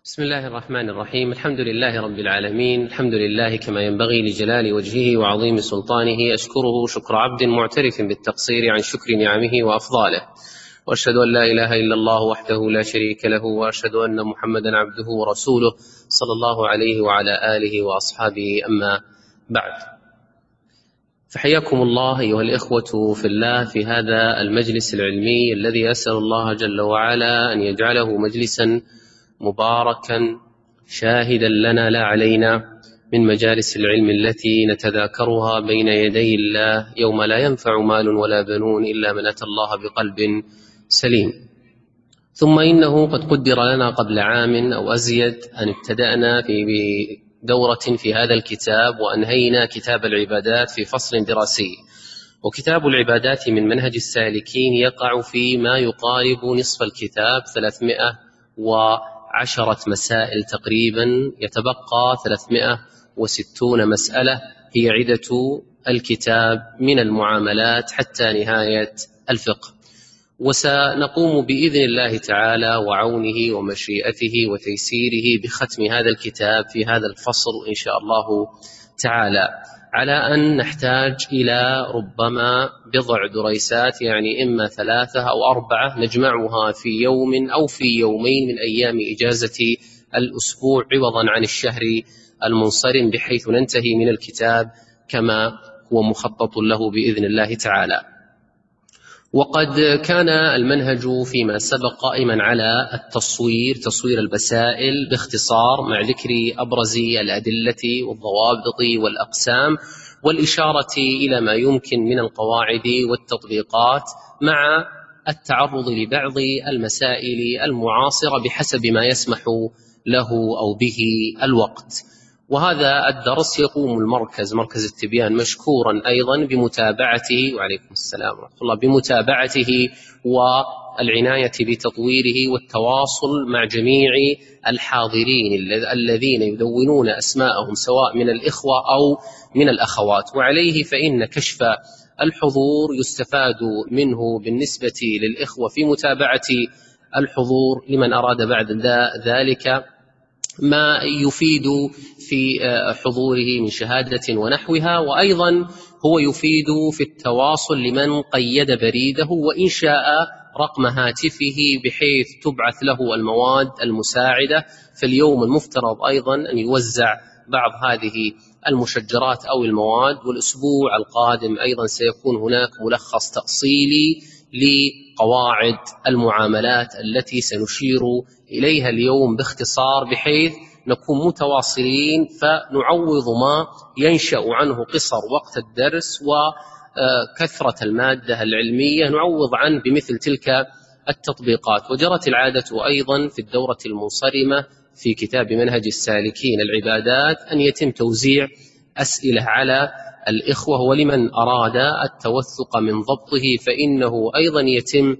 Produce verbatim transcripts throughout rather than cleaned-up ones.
بسم الله الرحمن الرحيم. الحمد لله رب العالمين، الحمد لله كما ينبغي لجلال وجهه وعظيم سلطانه. أشكره شكر عبد معترف بالتقصير عن شكر نعمه وأفضاله، وأشهد أن لا إله إلا الله وحده لا شريك له، وأشهد أن محمدا عبده ورسوله صلى الله عليه وعلى آله وأصحابه. أما بعد، فحياكم الله أيها الإخوة في الله في هذا المجلس العلمي الذي أسأل الله جل وعلا أن يجعله مجلسا مباركا شاهدا لنا لا علينا، من مجالس العلم التي نتذاكرها بين يدي الله يوم لا ينفع مال ولا بنون إلا من أتى الله بقلب سليم. ثم إنه قد قدر لنا قبل عام أو أزيد أن ابتدأنا في دورة في هذا الكتاب، وأنهينا كتاب العبادات في فصل دراسي. وكتاب العبادات من منهج السالكين يقع في ما يقارب نصف الكتاب، ثلاثمائة وعشرة مسائل تقريبا، يتبقى ثلاثمائة وستون مسألة هي عدة الكتاب من المعاملات حتى نهاية الفقه. وسنقوم بإذن الله تعالى وعونه ومشيئته وتيسيره بختم هذا الكتاب في هذا الفصل إن شاء الله تعالى، على أن نحتاج إلى ربما بضع دريسات، يعني إما ثلاثة أو أربعة نجمعها في يوم أو في يومين من أيام إجازة الأسبوع عوضا عن الشهر المنصرم، بحيث ننتهي من الكتاب كما هو مخطط له بإذن الله تعالى. وقد كان المنهج فيما سبق قائما على التصوير، تصوير المسائل باختصار مع ذكر أبرز الأدلة والضوابط والأقسام، والإشارة إلى ما يمكن من القواعد والتطبيقات، مع التعرض لبعض المسائل المعاصرة بحسب ما يسمح له أو به الوقت. وهذا الدرس يقوم المركز مركز التبيان مشكورا أيضا بمتابعته، وعليكم السلام ورحمة الله، بمتابعته والعناية بتطويره والتواصل مع جميع الحاضرين الذين يدونون أسماءهم سواء من الإخوة أو من الأخوات. وعليه فإن كشف الحضور يستفاد منه بالنسبة للإخوة في متابعة الحضور لمن أراد بعد ذلك ما يفيد في حضوره من شهادة ونحوها، وأيضا هو يفيد في التواصل لمن قيد بريده وإن شاء رقم هاتفه بحيث تبعث له المواد المساعدة. فاليوم المفترض أيضا أن يوزع بعض هذه المشجرات أو المواد، والأسبوع القادم أيضا سيكون هناك ملخص تأصيلي لقواعد المعاملات التي سنشير إليها اليوم باختصار، بحيث نكون متواصلين فنعوض ما ينشأ عنه قصر وقت الدرس وكثرة المادة العلمية، نعوض عنه بمثل تلك التطبيقات. وجرت العادة أيضا في الدورة المنصرمة في كتاب منهج السالكين العبادات أن يتم توزيع أسئلة على الإخوة، ولمن أراد التوثق من ضبطه فإنه أيضا يتم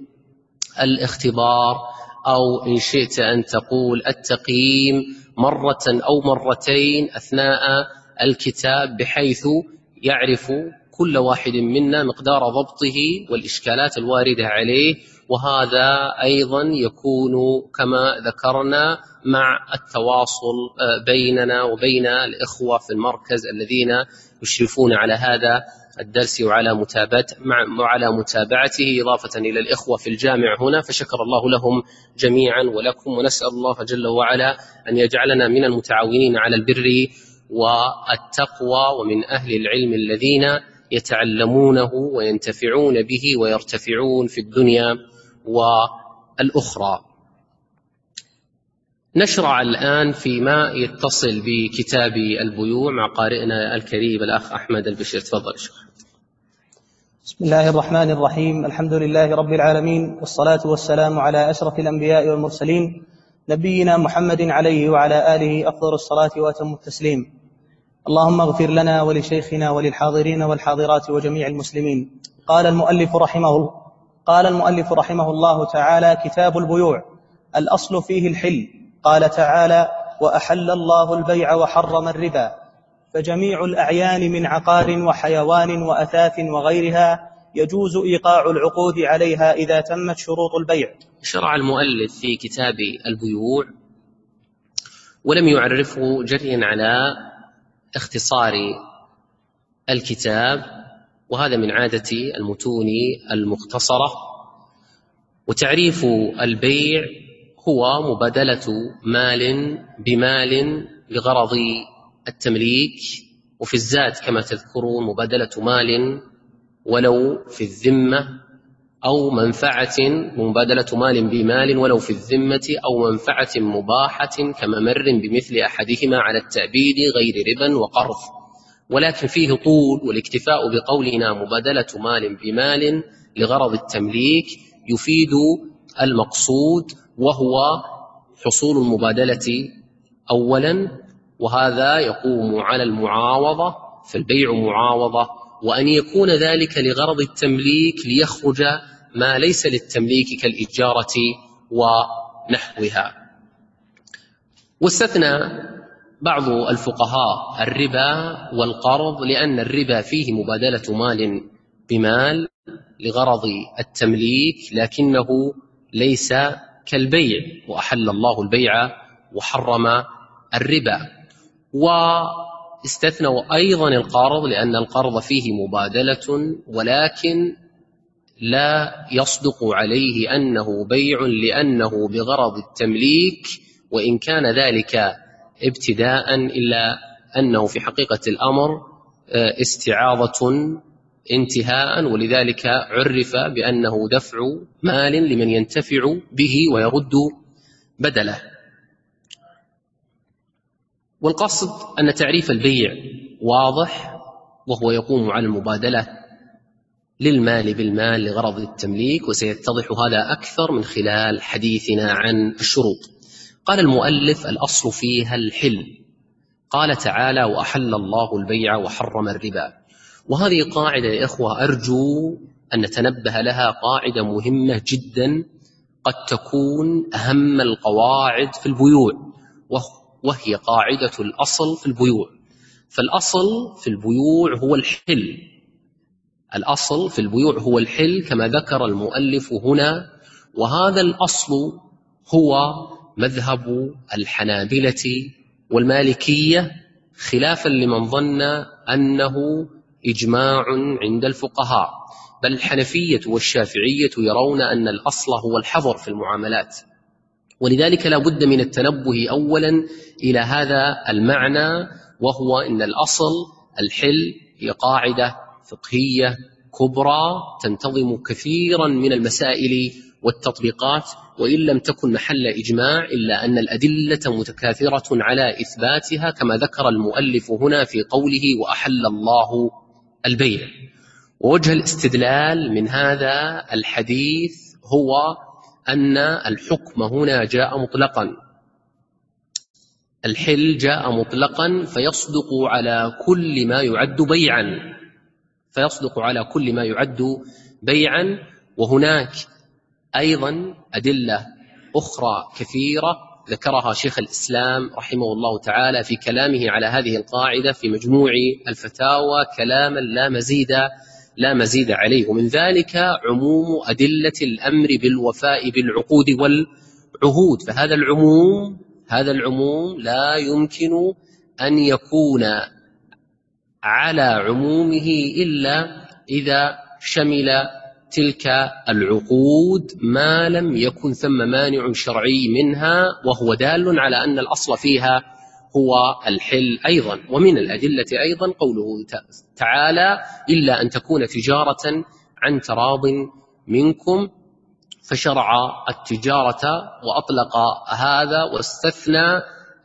الاختبار أو إن شئت أن تقول التقييم مرة أو مرتين أثناء الكتاب، بحيث يعرف كل واحد منا مقدار ضبطه والإشكالات الواردة عليه. وهذا أيضا يكون كما ذكرنا مع التواصل بيننا وبين الإخوة في المركز الذين يشرفون على هذا الدرس وعلى متابعته وعلى متابعته إضافة إلى الإخوة في الجامع هنا، فشكر الله لهم جميعا ولكم. ونسأل الله جل وعلا أن يجعلنا من المتعاونين على البر والتقوى ومن أهل العلم الذين يتعلمونه وينتفعون به ويرتفعون في الدنيا والأخرى. نشرع الآن فيما يتصل بكتاب البيوع مع قارئنا الكريم الأخ أحمد البشير. تفضل شيخ. بسم الله الرحمن الرحيم. الحمد لله رب العالمين، والصلاة والسلام على أشرف الأنبياء والمرسلين، نبينا محمد عليه وعلى آله أفضل الصلاة وأتم التسليم. اللهم اغفر لنا ولشيخنا وللحاضرين والحاضرات وجميع المسلمين. قال المؤلف رحمه قال المؤلف رحمه الله تعالى: كتاب البيوع الأصل فيه الحل. قال تعالى: وأحل الله البيع وحرم الربا. فجميع الأعيان من عقار وحيوان وأثاث وغيرها يجوز إيقاع العقود عليها إذا تمت شروط البيع. شرع المؤلف في كتاب البيوع ولم يعرفه جريا على اختصار الكتاب، وهذا من عادة المتون المختصرة. وتعريف البيع هو مبادلة مال بمال لغرض التمليك، وفي الزاد كما تذكرون مبادلة مال ولو في الذمة، أو منفعة مبادلة مال بمال ولو في الذمة، أو منفعة مباحة كممر بمثل أحدهما على التأبيد غير ربا وقرض. ولكن فيه طول، والاكتفاء بقولنا مبادلة مال بمال لغرض التمليك يفيد المقصود، وهو حصول المبادلة أولا، وهذا يقوم على المعاوضة، فالبيع معاوضة، وأن يكون ذلك لغرض التمليك ليخرج ما ليس للتمليك كالإجارة ونحوها. واستثنى بعض الفقهاء الربا والقرض، لأن الربا فيه مبادلة مال بمال لغرض التمليك، لكنه ليس كالبيع، وأحل الله البيع وحرم الربا. واستثنوا أيضا القرض، لأن القرض فيه مبادلة ولكن لا يصدق عليه أنه بيع لأنه بغرض التمليك، وإن كان ذلك ابتداء، إلا أنه في حقيقة الأمر استعاضة انتهاء، ولذلك عرف بأنه دفع مال لمن ينتفع به ويرد بدله. والقصد أن تعريف البيع واضح، وهو يقوم على المبادلة للمال بالمال لغرض التمليك، وسيتضح هذا أكثر من خلال حديثنا عن الشروط. قال المؤلف: الأصل فيها الحل. قال تعالى: وأحل الله البيع وحرم الربا. وهذه قاعدة يا إخوة أرجو أن نتنبه لها، قاعدة مهمة جدا، قد تكون أهم القواعد في البيوع، وهي قاعدة الأصل في البيوع. فالأصل في البيوع هو الحل، الأصل في البيوع هو الحل كما ذكر المؤلف هنا، وهذا الأصل هو مذهب الحنابلة والمالكية، خلافا لمن ظن أنه إجماع عند الفقهاء، بل الحنفية والشافعية يرون أن الأصل هو الحظر في المعاملات. ولذلك لا بد من التنبه أولا إلى هذا المعنى، وهو أن الأصل الحل هي قاعدة فقهية كبرى تنتظم كثيرا من المسائل والتطبيقات، وإن لم تكن محل إجماع إلا أن الأدلة متكاثرة على إثباتها، كما ذكر المؤلف هنا في قوله: وأحل الله البيع. ووجه الاستدلال من هذا الحديث هو أن الحكم هنا جاء مطلقا، الحل جاء مطلقا، فيصدق على كل ما يعد بيعا، فيصدق على كل ما يعد بيعا. وهناك أيضا أدلة أخرى كثيرة ذكرها شيخ الإسلام رحمه الله تعالى في كلامه على هذه القاعدة في مجموع الفتاوى، كلاما لا مزيد لا مزيد عليه. ومن ذلك عموم أدلة الأمر بالوفاء بالعقود والعهود، فهذا العموم هذا العموم لا يمكن أن يكون على عمومه إلا إذا شمل تلك العقود ما لم يكن ثم مانع شرعي منها، وهو دال على أن الأصل فيها هو الحل أيضا. ومن الأدلة أيضا قوله تعالى: إلا أن تكون تجارة عن تراض منكم، فشرع التجارة وأطلق هذا واستثنى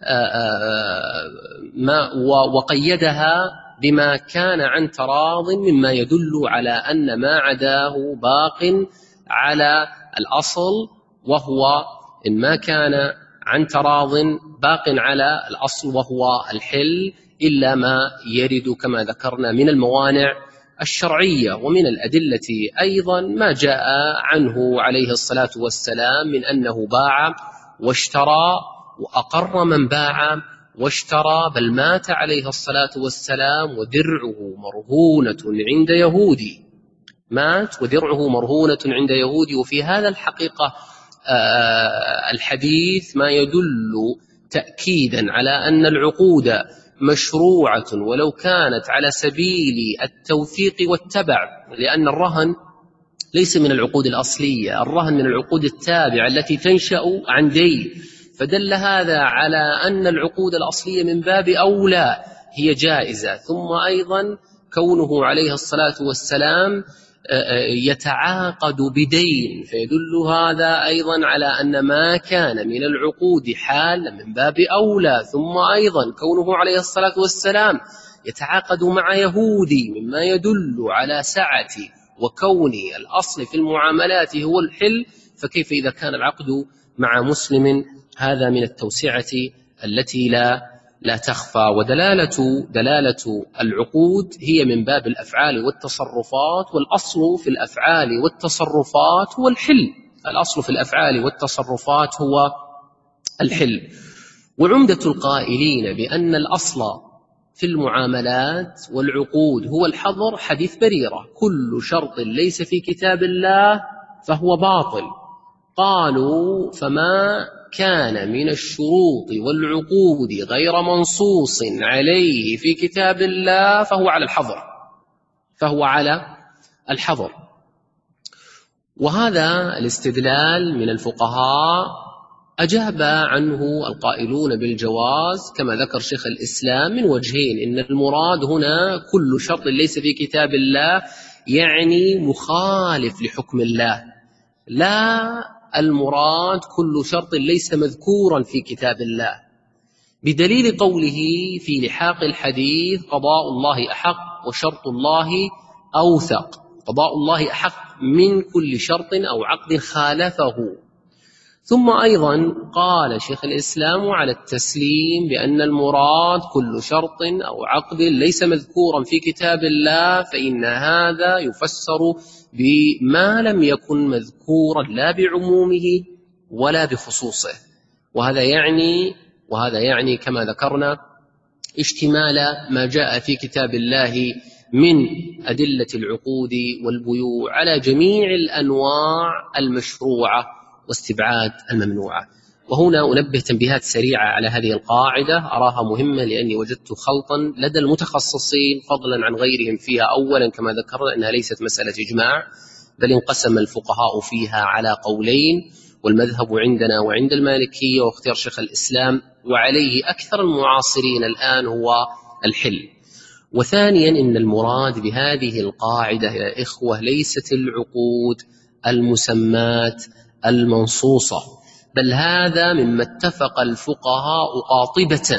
ما وقيدها بما كان عن تراض، مما يدل على أن ما عداه باق على الأصل، وهو إن ما كان عن تراض باق على الأصل وهو الحل، إلا ما يرد كما ذكرنا من الموانع الشرعية. ومن الأدلة أيضا ما جاء عنه عليه الصلاة والسلام من أنه باع واشترى وأقر من باع واشترى، بل مات عليه الصلاة والسلام ودرعه مرهونة عند يهودي، مات ودرعه مرهونة عند يهودي. وفي هذا الحقيقة الحديث ما يدل تأكيدا على أن العقود مشروعة ولو كانت على سبيل التوثيق والتبع، لأن الرهن ليس من العقود الأصلية، الرهن من العقود التابعة التي تنشأ عن دين، فدل هذا على أن العقود الأصلية من باب أولى هي جائزة. ثم أيضا كونه عليه الصلاة والسلام يتعاقد بدين، فيدل هذا أيضا على أن ما كان من العقود حال من باب أولى. ثم أيضا كونه عليه الصلاة والسلام يتعاقد مع يهودي مما يدل على سعة وكون الأصل في المعاملات هو الحل، فكيف إذا كان العقد مع مسلم؟ هذا من التوسعة التي لا لا تخفى. ودلالة دلالة العقود هي من باب الأفعال والتصرفات، والأصل في الأفعال والتصرفات هو الحل، الأصل في الأفعال والتصرفات هو الحل. وعمدة القائلين بأن الأصل في المعاملات والعقود هو الحظر حديث بريرة: كل شرط ليس في كتاب الله فهو باطل. قالوا: فما كان من الشروط والعقود غير منصوص عليه في كتاب الله فهو على الحظر فهو على الحظر. وهذا الاستدلال من الفقهاء أجاب عنه القائلون بالجواز كما ذكر شيخ الإسلام من وجهين: إن المراد هنا كل شرط ليس في كتاب الله يعني مخالف لحكم الله، لا المراد كل شرط ليس مذكورا في كتاب الله، بدليل قوله في لحاق الحديث: قضاء الله أحق وشرط الله أوثق. قضاء الله أحق من كل شرط أو عقد خالفه. ثم أيضا قال شيخ الإسلام على التسليم بأن المراد كل شرط أو عقد ليس مذكورا في كتاب الله، فإن هذا يفسر بما لم يكن مذكورا لا بعمومه ولا بخصوصه. وهذا يعني وهذا يعني كما ذكرنا اشتمال ما جاء في كتاب الله من أدلة العقود والبيوع على جميع الأنواع المشروعة واستبعاد الممنوعة. وهنا أنبه تنبيهات سريعة على هذه القاعدة أراها مهمة، لأني وجدت خلطا لدى المتخصصين فضلا عن غيرهم فيها. أولا كما ذكرنا أنها ليست مسألة إجماع، بل انقسم الفقهاء فيها على قولين، والمذهب عندنا وعند المالكية واختيار شيخ الإسلام وعليه أكثر المعاصرين الآن هو الحل. وثانيا إن المراد بهذه القاعدة يا إخوة ليست العقود المسمات المنصوصة، بل هذا مما اتفق الفقهاء قاطبة.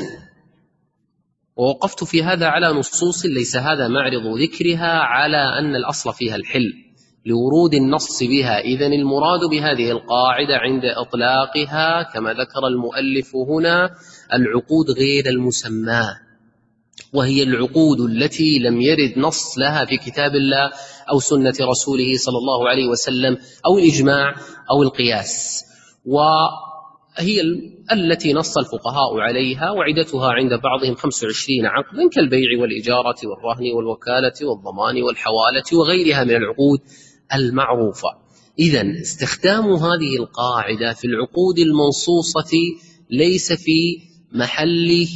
ووقفت في هذا على نصوص ليس هذا معرض ذكرها على أن الأصل فيها الحل لورود النص بها. إذن المراد بهذه القاعدة عند إطلاقها كما ذكر المؤلف هنا العقود غير المسماة، وهي العقود التي لم يرد نص لها في كتاب الله أو سنة رسوله صلى الله عليه وسلم أو الإجماع أو القياس، وهي التي نص الفقهاء عليها، وعدتها عند بعضهم خمس وعشرين عقدا كالبيع والإجارة والرهن والوكالة والضمان والحوالة وغيرها من العقود المعروفة. إذن استخدام هذه القاعدة في العقود المنصوصة ليس في محله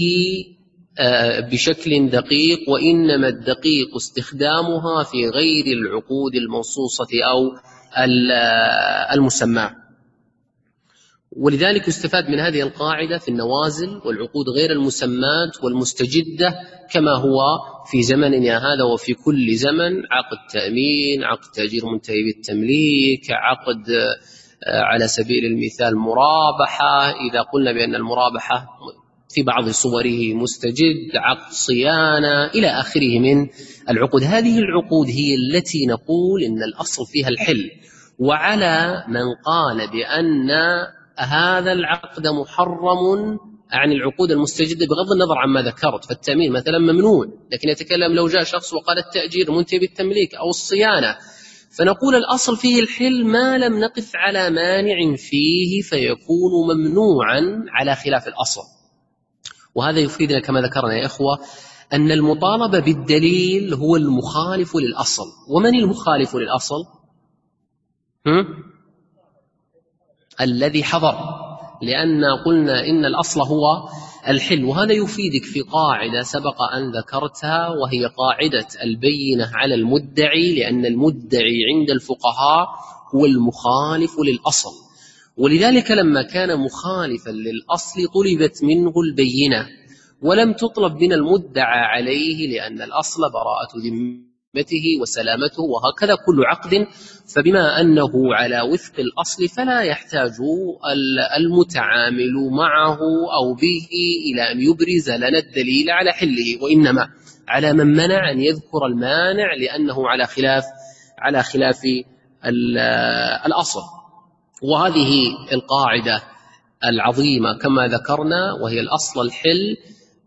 بشكل دقيق، وإنما الدقيق استخدامها في غير العقود المنصوصة أو المسمى. ولذلك يستفاد من هذه القاعدة في النوازل والعقود غير المسمات والمستجدة كما هو في زمننا هذا وفي كل زمن: عقد تأمين، عقد تأجير منتهي بالتمليك، عقد على سبيل المثال مرابحة إذا قلنا بأن المرابحة في بعض صوره مستجد، عقد صيانة إلى آخره من العقود. هذه العقود هي التي نقول إن الأصل فيها الحل. وعلى من قال بأن هذا العقد محرم عن العقود المستجدة بغض النظر عما ذكرت، فالتأمين مثلا ممنوع، لكن يتكلم لو جاء شخص وقال التأجير منتهي بالتمليك أو الصيانة، فنقول الأصل فيه الحل ما لم نقف على مانع فيه فيكون ممنوعا على خلاف الأصل. وهذا يفيدنا كما ذكرنا يا إخوة أن المطالبة بالدليل هو المخالف للأصل. ومن المخالف للأصل؟ هم؟ الذي حضر، لأن قلنا إن الأصل هو الحل. وهذا يفيدك في قاعدة سبق أن ذكرتها، وهي قاعدة البينة على المدعي، لأن المدعي عند الفقهاء هو المخالف للأصل، ولذلك لما كان مخالفا للأصل طلبت منه البينة، ولم تطلب من المدعى عليه، لأن الأصل براءة ذمته وسلامته، وهكذا كل عقد. فبما أنه على وفق الأصل فلا يحتاج المتعامل معه أو به إلى أن يبرز لنا الدليل على حله، وإنما على من منع أن يذكر المانع، لأنه على خلاف على خلاف الأصل. وهذه القاعدة العظيمة كما ذكرنا، وهي الأصل الحل،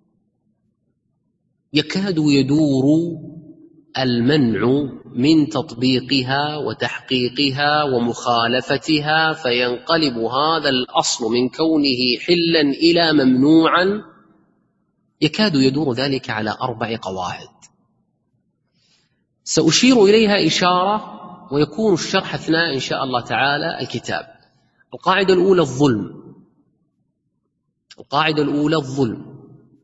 يكاد يدور المنع من تطبيقها وتحقيقها ومخالفتها، فينقلب هذا الأصل من كونه حلا إلى ممنوعا، يكاد يدور ذلك على أربع قواعد سأشير إليها إشارة، ويكون الشرح أثناء إن شاء الله تعالى الكتاب. القاعدة الأولى الظلم. القاعدة الأولى الظلم.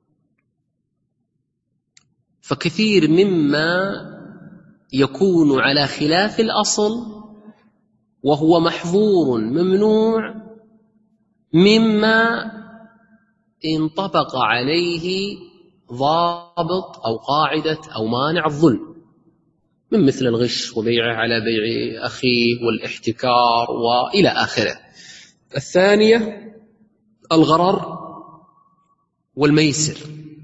فكثير مما يكون على خلاف الأصل وهو محظور ممنوع مما انطبق عليه ضابط أو قاعدة أو مانع الظلم، من مثل الغش وبيعه على بيع أخيه والاحتكار وإلى آخره. الثانية الغرر والميسر.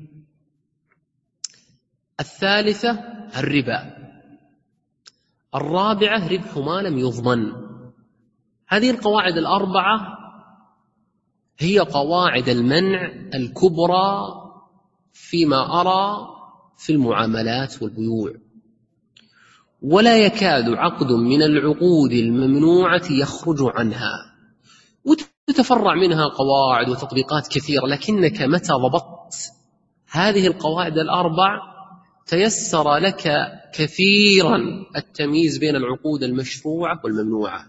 الثالثة الربا. الرابعة ربح ما لم يضمن. هذه القواعد الأربعة هي قواعد المنع الكبرى فيما أرى في المعاملات والبيوع، ولا يكاد عقد من العقود الممنوعة يخرج عنها، وتتفرع منها قواعد وتطبيقات كثيرة، لكنك متى ضبطت هذه القواعد الأربع تيسر لك كثيرا التمييز بين العقود المشروعة والممنوعة.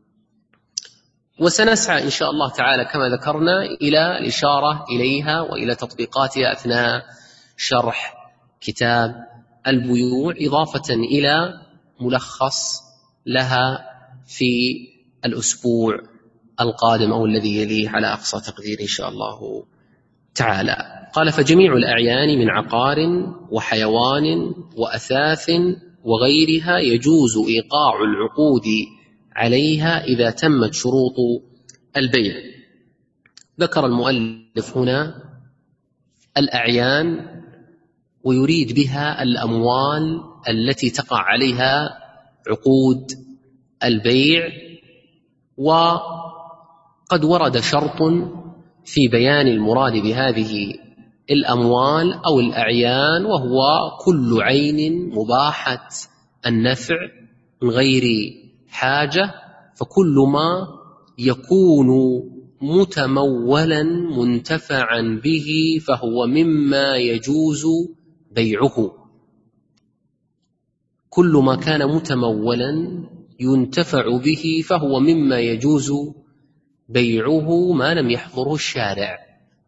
وسنسعى إن شاء الله تعالى كما ذكرنا إلى الإشارة إليها وإلى تطبيقاتها أثناء شرح كتاب البيوع، إضافة إلى ملخص لها في الأسبوع القادم أو الذي يليه على أقصى تقدير إن شاء الله تعالى. قال: فجميع الأعيان من عقار وحيوان وأثاث وغيرها يجوز إيقاع العقود عليها إذا تمت شروط البيع. ذكر المؤلف هنا الأعيان، ويريد بها الأموال التي تقع عليها عقود البيع. وقد ورد شرط في بيان المراد بهذه الأموال أو الأعيان، وهو كل عين مباحة النفع من غير حاجة، فكل ما يكون متمولا منتفعا به فهو مما يجوز بيعه. كل ما كان متمولا ينتفع به فهو مما يجوز بيعه ما لم يحظره الشارع.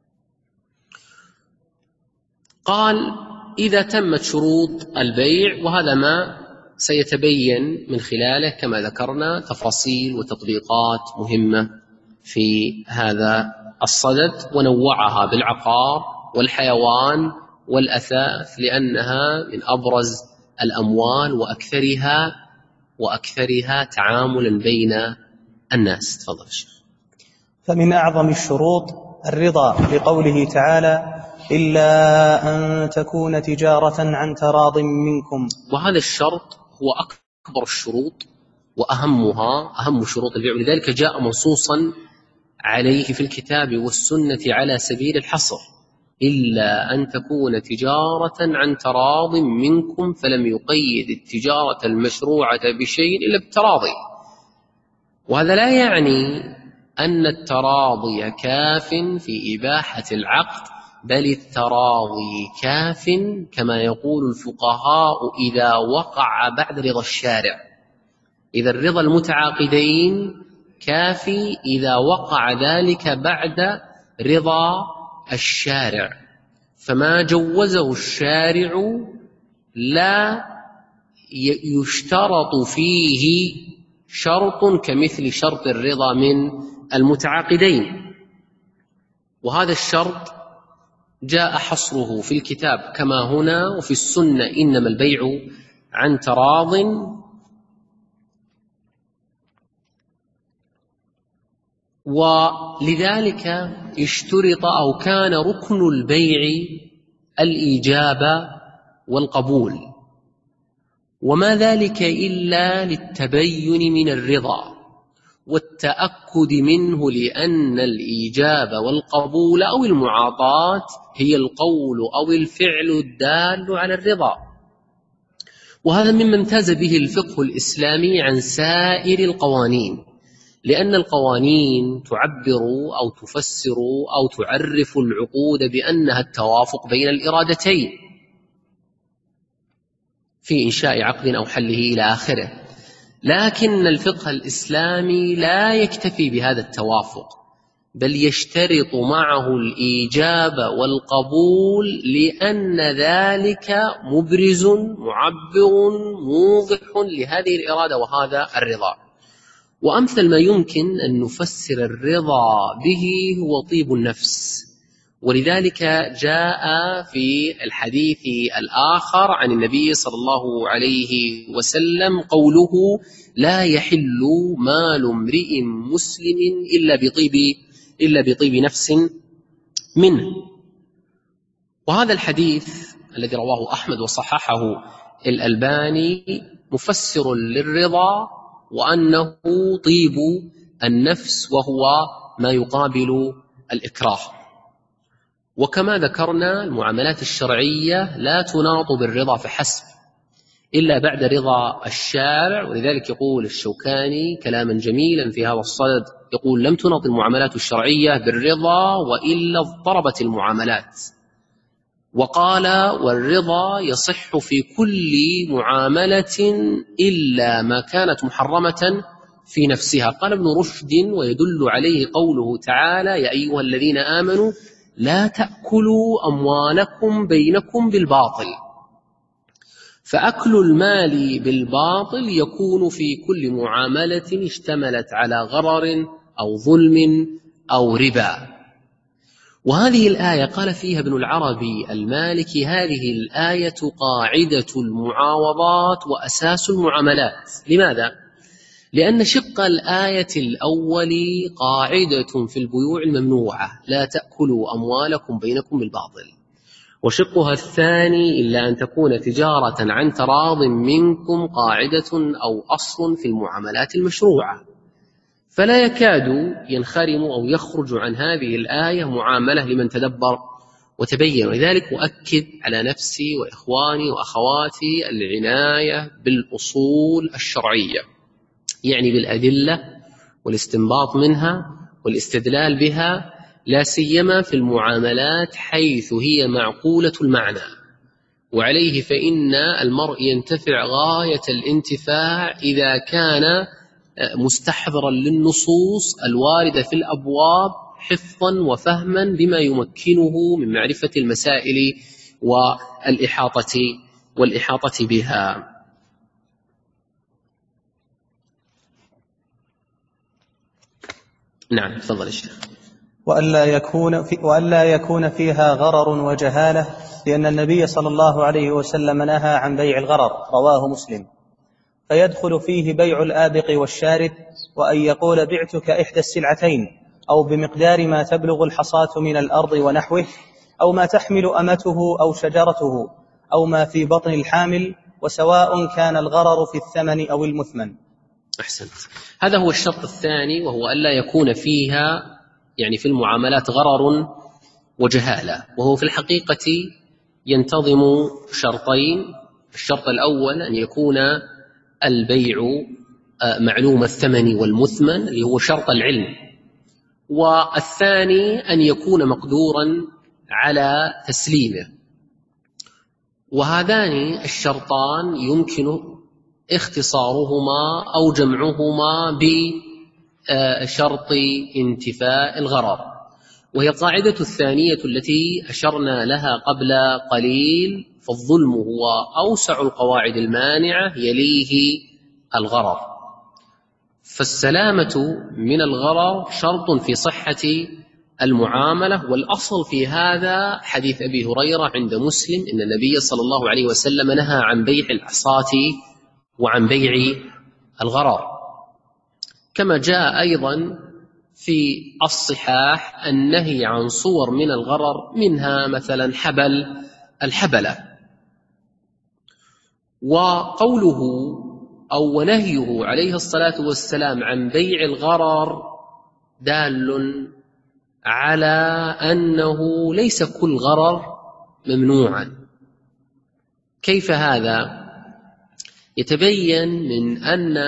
قال: إذا تمت شروط البيع، وهذا ما سيتبين من خلاله كما ذكرنا تفاصيل وتطبيقات مهمة في هذا الصدد، ونوعها بالعقار والحيوان والأثاث لأنها من أبرز الأموال وأكثرها وأكثرها تعاملا بين الناس. تفضل شيخ. فمن أعظم الشروط الرضا لقوله تعالى: إلا أن تكون تجارة عن تراض منكم. وهذا الشرط هو أكبر الشروط وأهمها، أهم شروط البيع، ولذلك جاء منصوصا عليه في الكتاب والسنة على سبيل الحصر: إلا أن تكون تجارة عن تراض منكم، فلم يقيد التجارة المشروعة بشيء إلا بالتراضي. وهذا لا يعني أن التراضي كاف في إباحة العقد، بل التراضي كاف كما يقول الفقهاء إذا وقع بعد رضا الشارع. إذا الرضا المتعاقدين كافي إذا وقع ذلك بعد رضا الشارع، فما جوزه الشارع لا يشترط فيه شرط كمثل شرط الرضا من المتعاقدين. وهذا الشرط جاء حصره في الكتاب كما هنا، وفي السنة إنما البيع عن تراض. ولذلك اشترط أو كان ركن البيع الإيجاب والقبول، وما ذلك إلا للتبين من الرضا والتأكد منه، لأن الإيجاب والقبول أو المعاطاة هي القول أو الفعل الدال على الرضا. وهذا مما امتاز به الفقه الإسلامي عن سائر القوانين، لأن القوانين تعبر أو تفسر أو تعرف العقود بأنها التوافق بين الإرادتين في إنشاء عقد أو حله إلى آخره، لكن الفقه الإسلامي لا يكتفي بهذا التوافق، بل يشترط معه الإيجاب والقبول، لأن ذلك مبرز معبر موضح لهذه الإرادة وهذا الرضا. وأمثل ما يمكن أن نفسر الرضا به هو طيب النفس، ولذلك جاء في الحديث الآخر عن النبي صلى الله عليه وسلم قوله: لا يحل مال امرئ مسلم إلا بطيب إلا بطيب نفس منه. وهذا الحديث الذي رواه أحمد وصححه الألباني مفسر للرضا، وأنه طيب النفس، وهو ما يقابل الإكراه. وكما ذكرنا المعاملات الشرعية لا تناط بالرضا فحسب إلا بعد رضا الشارع، ولذلك يقول الشوكاني كلاما جميلا في هذا الصدد، يقول: لم تناط المعاملات الشرعية بالرضا وإلا اضطربت المعاملات. وقال: والرضا يصح في كل معاملة إلا ما كانت محرمة في نفسها. قال ابن رشد: ويدل عليه قوله تعالى: يا أيها الذين آمنوا لا تأكلوا أموالكم بينكم بالباطل. فأكل المال بالباطل يكون في كل معاملة اشتملت على غرر أو ظلم أو ربا. وهذه الآية قال فيها ابن العربي المالكي: هذه الآية قاعدة المعاوضات وأساس المعاملات. لماذا؟ لأن شق الآية الأول قاعدة في البيوع الممنوعة: لا تأكلوا أموالكم بينكم بالباطل. وشقها الثاني: إلا أن تكون تجارة عن تراض منكم قاعدة أو أصل في المعاملات المشروعة. فلا يكاد ينخرم أو يخرج عن هذه الآية معاملة لمن تدبر وتبين. ولذلك أؤكد على نفسي وإخواني وأخواتي العناية بالأصول الشرعية، يعني بالأدلة والاستنباط منها والاستدلال بها، لا سيما في المعاملات حيث هي معقولة المعنى. وعليه فإن المرء ينتفع غاية الانتفاع إذا كان مستحضرا للنصوص الواردة في الأبواب حفظا وفهما بما يمكنه من معرفة المسائل والإحاطة والإحاطة بها. نعم، تفضل الشيخ. وألا يكون, في وألا يكون فيها غرر وجهالة، لأن النبي صلى الله عليه وسلم نهى عن بيع الغرر، رواه مسلم. فيدخل فيه بيع الآبق والشارد، وأن يقول: بعتك إحدى السلعتين، أو بمقدار ما تبلغ الحصاة من الأرض ونحوه، أو ما تحمل أمته أو شجرته، أو ما في بطن الحامل، وسواء كان الغرر في الثمن أو المثمن. أحسنت. هذا هو الشرط الثاني، وهو ألا يكون فيها يعني في المعاملات غرر وجهالة، وهو في الحقيقة ينتظم شرطين. الشرط الأول أن يكون البيع معلوم الثمن والمثمن، اللي هو شرط العلم. والثاني أن يكون مقدورا على تسليمه. وهذان الشرطان يمكن اختصارهما أو جمعهما شرط انتفاء الغرر، وهي القاعدة الثانية التي أشرنا لها قبل قليل: فالظلم هو أوسع القواعد المانعة يليه الغرر. فالسلامة من الغرر شرط في صحة المعاملة، والأصل في هذا حديث أبي هريرة عند مسلم إن النبي صلى الله عليه وسلم نهى عن بيع الأحصاة وعن بيع الغرر. كما جاء أيضا في الصحاح النهي عن صور من الغرر، منها مثلا حبل الحبلة. وقوله أو ونهيه عليه الصلاة والسلام عن بيع الغرر دال على أنه ليس كل غرر ممنوعا. كيف هذا؟ يتبين من أن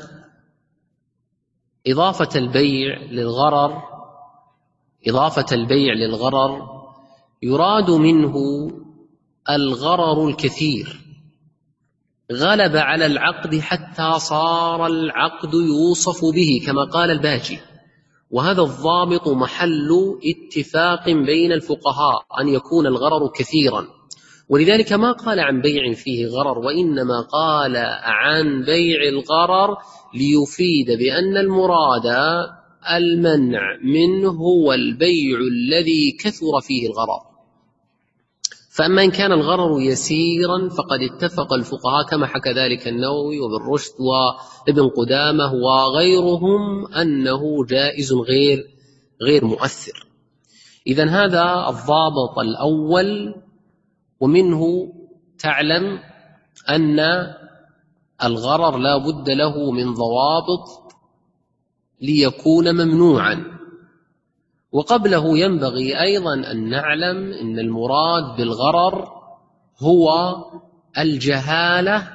إضافة البيع للغرر إضافة البيع للغرر يراد منه الغرر الكثير، غلب على العقد حتى صار العقد يوصف به كما قال الباجي. وهذا الضابط محل اتفاق بين الفقهاء أن يكون الغرر كثيرا، ولذلك ما قال عن بيع فيه غرر، وإنما قال عن بيع الغرر ليفيد بأن المراد المنع منه هو البيع الذي كثر فيه الغرر. فأما إن كان الغرر يسيرا فقد اتفق الفقهاء كما حكى ذلك النووي وابن رشد وابن قدامة وغيرهم أنه جائز غير غير مؤثر. إذن هذا الضابط الأول، ومنه تعلم أن الغرر لا بد له من ضوابط ليكون ممنوعا. وقبله ينبغي أيضا أن نعلم أن المراد بالغرر هو الجهالة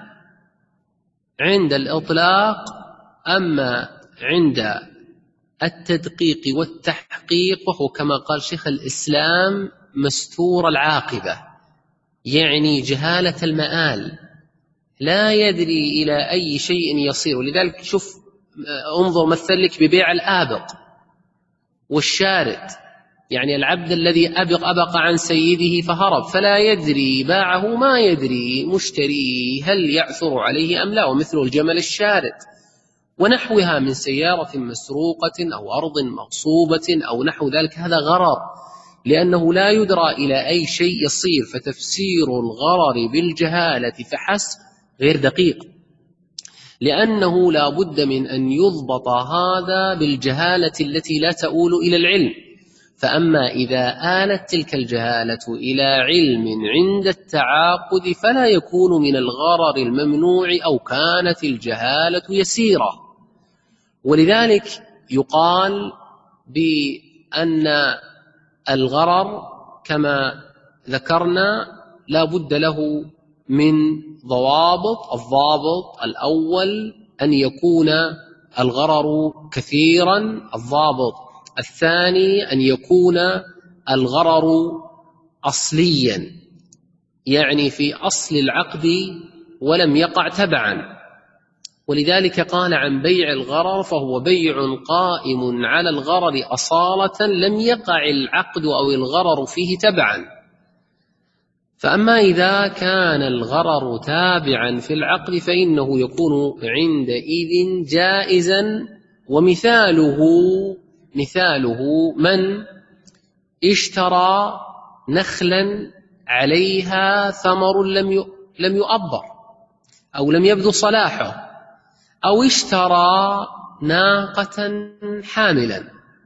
عند الإطلاق، أما عند التدقيق والتحقيق وهو كما قال شيخ الإسلام مستور العاقبة، يعني جهالة المآل، لا يدري إلى أي شيء يصير. ولذلك شوف انظر مثل لك ببيع الآبق والشارد، يعني العبد الذي أبق أبق عن سيده فهرب فلا يدري باعه، ما يدري مشتري هل يعثر عليه أم لا، ومثل الجمل الشارد ونحوها من سيارة مسروقة أو أرض مغصوبة أو نحو ذلك. هذا غرر لأنه لا يدرى إلى أي شيء يصير، فتفسير الغرر بالجهالة فحسب غير دقيق، لأنه لا بد من أن يضبط هذا بالجهالة التي لا تؤول إلى العلم. فأما إذا آلت تلك الجهالة إلى علم عند التعاقد فلا يكون من الغرر الممنوع أو كانت الجهالة يسيرة. ولذلك يقال بأن الغرر كما ذكرنا لا بد له من ضوابط. الضابط الأول أن يكون الغرر كثيرا، الضابط الثاني أن يكون الغرر أصليا، يعني في أصل العقد ولم يقع تبعا. ولذلك قال عن بيع الغرر فهو بيع قائم على الغرر أصالة لم يقع العقد أو الغرر فيه تبعا. فأما إذا كان الغرر تابعا في العقد فإنه يكون عندئذ جائزا. ومثاله مثاله من اشترى نخلا عليها ثمر لم لم يؤبر أو لم يبدو صلاحه، أو اشترى ناقة حاملا،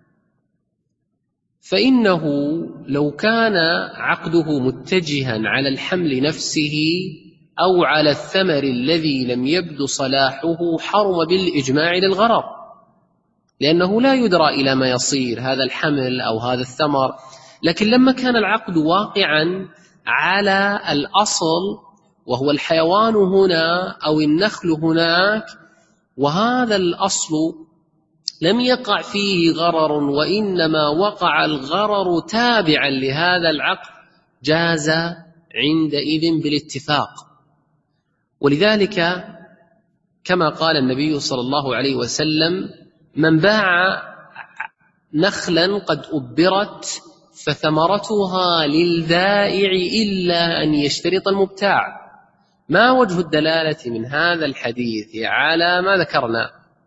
فإنه لو كان عقده متجها على الحمل نفسه أو على الثمر الذي لم يبدو صلاحه حرم بالإجماع للغرر، لأنه لا يدرى إلى ما يصير هذا الحمل أو هذا الثمر. لكن لما كان العقد واقعا على الأصل وهو الحيوان هنا أو النخل هناك، وهذا الأصل لم يقع فيه غرر وإنما وقع الغرر تابعا لهذا العقد، جاز عندئذ بالاتفاق. ولذلك كما قال النبي صلى الله عليه وسلم من باع نخلا قد أبرت فثمرتها للبائع إلا أن يشترط المبتاع، ما وجه الدلالة من هذا الحديث على ما ذكرنا؟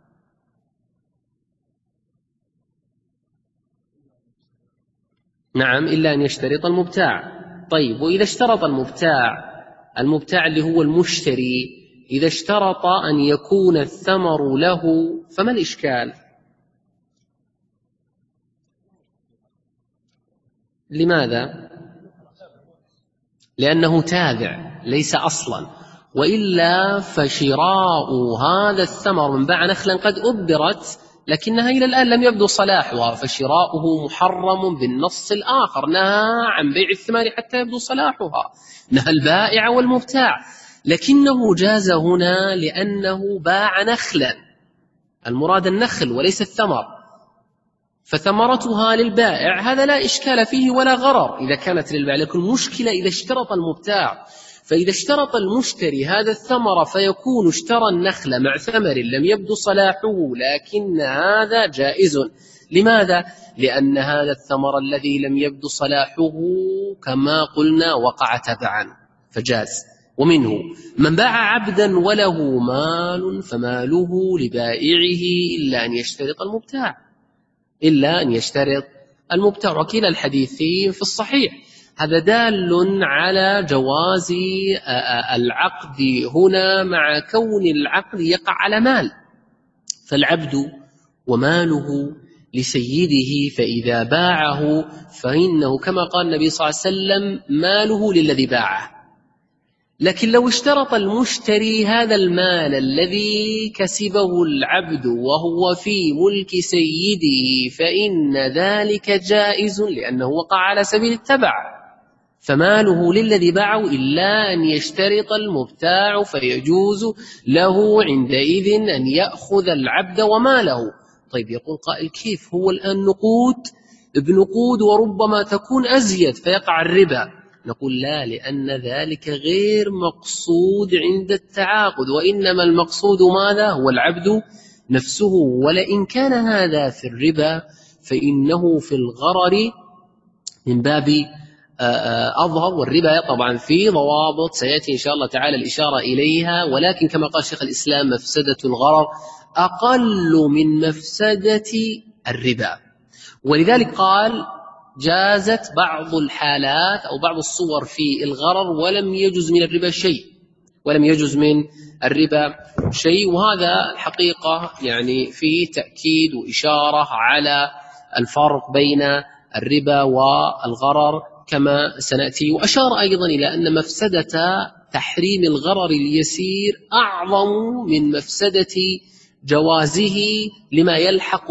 نعم، إلا أن يشترط المبتاع. طيب، وإذا اشترط المبتاع، المبتاع اللي هو المشتري، إذا اشترط أن يكون الثمر له فما الإشكال؟ لماذا؟ لأنه تابع ليس أصلا، وإلا فشراء هذا الثمر من باع نخلا قد أبرت لكنها إلى الآن لم يبدو صلاحها، فشراؤه محرم بالنص الآخر، نهى عن بيع الثمار حتى يبدو صلاحها، نهى البائع والمبتاع، لكنه جاز هنا لأنه باع نخلا، المراد النخل وليس الثمر، فثمرتها للبائع، هذا لا إشكال فيه ولا غرر إذا كانت للبائع، لكن المشكلة إذا اشترط المبتاع، فإذا اشترط المشتري هذا الثمر فيكون اشترى النخل مع ثمر لم يبدو صلاحه، لكن هذا جائز. لماذا؟ لأن هذا الثمر الذي لم يبدو صلاحه كما قلنا وقع تبعا فجاز. ومنه من باع عبدا وله مال فماله لبائعه إلا أن يشترط المبتاع، إلا أن يشترط المبتاع، وكلا الحديثين في الصحيح. هذا دال على جواز العقد هنا مع كون العقد يقع على مال، فالعبد وماله لسيده، فإذا باعه فإنه كما قال النبي صلى الله عليه وسلم ماله للذي باعه. لكن لو اشترط المشتري هذا المال الذي كسبه العبد وهو في ملك سيده فإن ذلك جائز لأنه وقع على سبيل التبع، فماله للذي باعه إلا أن يشترط المبتاع، فيجوز له عندئذ أن يأخذ العبد وماله. طيب، يقول قائل كيف هو الآن نقود بنقود وربما تكون أزيد فيقع الربا؟ نقول لا، لأن ذلك غير مقصود عند التعاقد، وإنما المقصود ماذا؟ هو العبد نفسه، ولئن كان هذا في الربا فإنه في الغرر من باب أظهر، والربا طبعا في ضوابط سيأتي إن شاء الله تعالى الإشارة إليها، ولكن كما قال شيخ الإسلام مفسدة الغرر أقل من مفسدة الربا، ولذلك قال جازت بعض الحالات أو بعض الصور في الغرر ولم يجز من الربا شيء ولم يجز من الربا شيء وهذا الحقيقة يعني في تأكيد وإشارة على الفرق بين الربا والغرر كما سنأتي. وأشار أيضا إلى أن مفسدة تحريم الغرر اليسير أعظم من مفسدة جوازه لما يلحق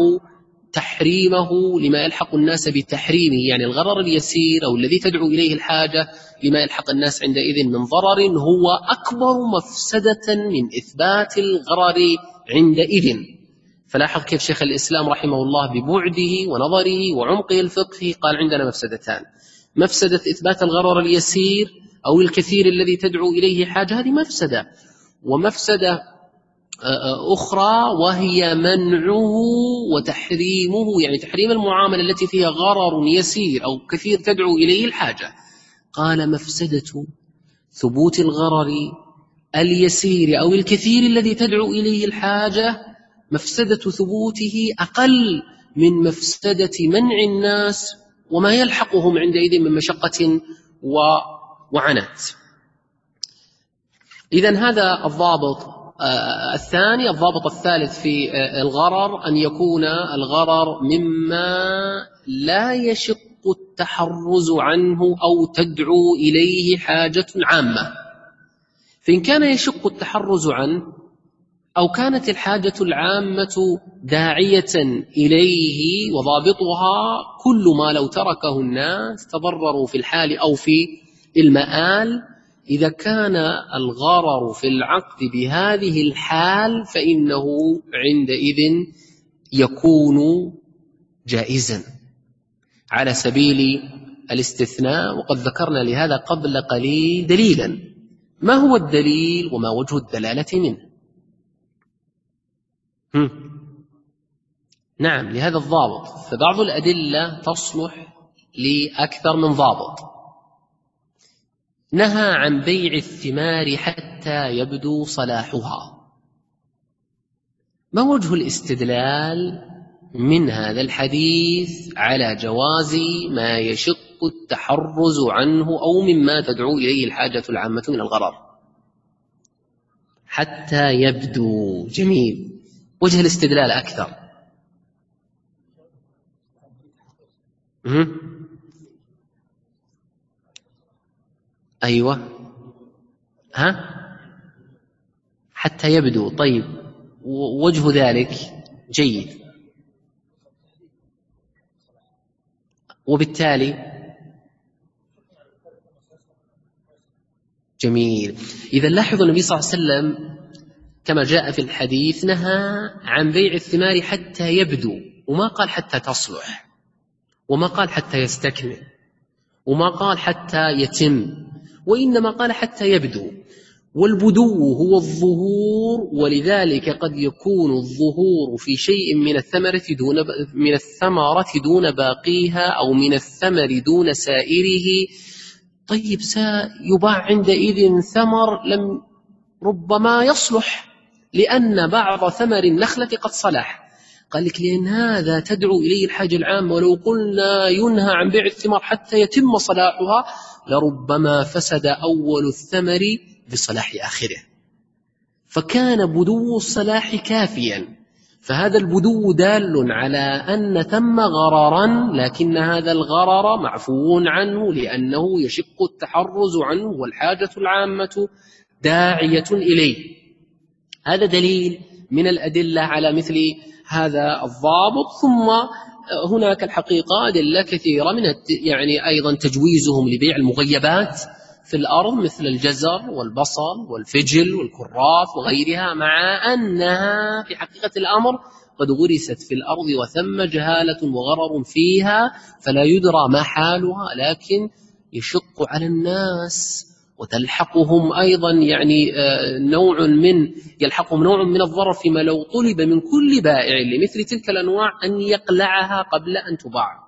تحريمه لما يلحق الناس بتحريمه، يعني الغرر اليسير أو الذي تدعو إليه الحاجة لما يلحق الناس عندئذ من ضرر هو أكبر مفسدة من إثبات الغرر عندئذ. فلاحظ كيف شيخ الإسلام رحمه الله ببعده ونظره وعمقه الفقهي قال عندنا مفسدتان: مفسدة إثبات الغرر اليسير أو الكثير الذي تدعو إليه حاجة، هذه مفسدة، ومفسدة أخرى وهي منعه وتحريمه، يعني تحريم المعاملة التي فيها غرر يسير أو كثير تدعو إليه الحاجة. قال مفسدة ثبوت الغرر اليسير أو الكثير الذي تدعو إليه الحاجة، مفسدة ثبوته أقل من مفسدة منع الناس وما يلحقهم عندئذ من مشقة وعنت. إذن هذا الضابط الثاني. الضابط الثالث في الغرر أن يكون الغرر مما لا يشق التحرز عنه أو تدعو إليه حاجة عامة، فإن كان يشق التحرز عنه أو كانت الحاجة العامة داعية إليه، وضابطها كل ما لو تركه الناس تضرروا في الحال أو في المآل، إذا كان الغرر في العقد بهذه الحال فإنه عندئذ يكون جائزا على سبيل الاستثناء، وقد ذكرنا لهذا قبل قليل دليلا. ما هو الدليل وما وجه الدلالة منه؟ هم. نعم لهذا الضابط، فبعض الأدلة تصلح لأكثر من ضابط. نهى عن بيع الثمار حتى يبدو صلاحها. ما وجه الاستدلال من هذا الحديث على جواز ما يشق التحرز عنه أو مما تدعو إليه الحاجة العامة من الغرر؟ حتى يبدو، جميل، وجه الاستدلال أكثر. مه. أيوة، ها حتى يبدو. طيب وجه ذلك جيد، وبالتالي جميل. إذا لاحظوا النبي صلى الله عليه وسلم كما جاء في الحديث نهى عن بيع الثمار حتى يبدو، وما قال حتى تصلح، وما قال حتى يستكمل، وما قال حتى يتم، وإنما قال حتى يبدو. والبدو هو الظهور، ولذلك قد يكون الظهور في شيء من الثمرة دون من الثمرة دون باقيها، أو من الثمر دون سائره. طيب سيباع عندئذ ثمر لم ربما يصلح، لأن بعض ثمر النخلة قد صلح. قال لك لأن هذا تدعو إليه الحاجة العامة، ولو قلنا ينهى عن بيع الثمار حتى يتم صلاحها لربما فسد أول الثمر بصلاح آخره، فكان بدو الصلاح كافيا. فهذا البدو دال على أن ثم غررا، لكن هذا الغرر معفو عنه لأنه يشق التحرز عنه والحاجة العامة داعية إليه. هذا دليل من الأدلة على مثل هذا الضابط. ثم هناك الحقيقة أدلة كثيرة، من يعني أيضا تجويزهم لبيع المغيبات في الأرض مثل الجزر والبصل والفجل والكراث وغيرها، مع أنها في حقيقة الأمر قد غرست في الأرض وثم جهالة وغرر فيها فلا يدرى ما حالها، لكن يشق على الناس وتلحقهم أيضا يعني نوع من يلحقهم نوع من الضرر، فيما لو طلب من كل بائع لمثل تلك الأنواع أن يقلعها قبل أن تباع.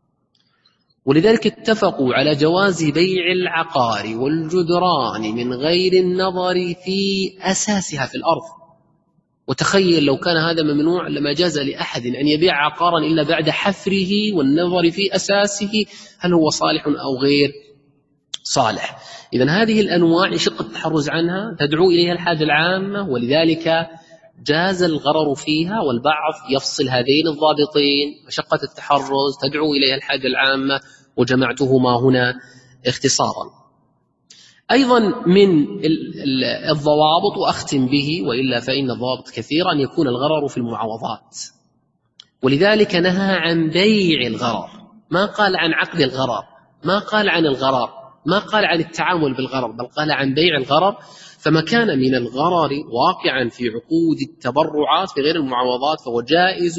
ولذلك اتفقوا على جواز بيع العقار والجدران من غير النظر في أساسها في الأرض. وتخيل لو كان هذا ممنوع لما جاز لأحد أن يبيع عقارا إلا بعد حفره والنظر في أساسه هل هو صالح أو غير صالح. إذن هذه الأنواع يشق التحرز عنها، تدعو إليها الحاجة العامة، ولذلك جاز الغرر فيها. والبعض يفصل هذين الضابطين، مشقة التحرز تدعو إليها الحاجة العامة، وجمعتهما هنا اختصارا. أيضا من الضوابط، وأختم به وإلا فإن الضوابط كثيرة، أن يكون الغرر في المعاوضات، ولذلك نهى عن بيع الغرر، ما قال عن عقد الغرر، ما قال عن الغرر، ما قال عن التعامل بالغرر، بل قال عن بيع الغرر. فما كان من الغرر واقعا في عقود التبرعات في غير المعاوضات فهو جائز،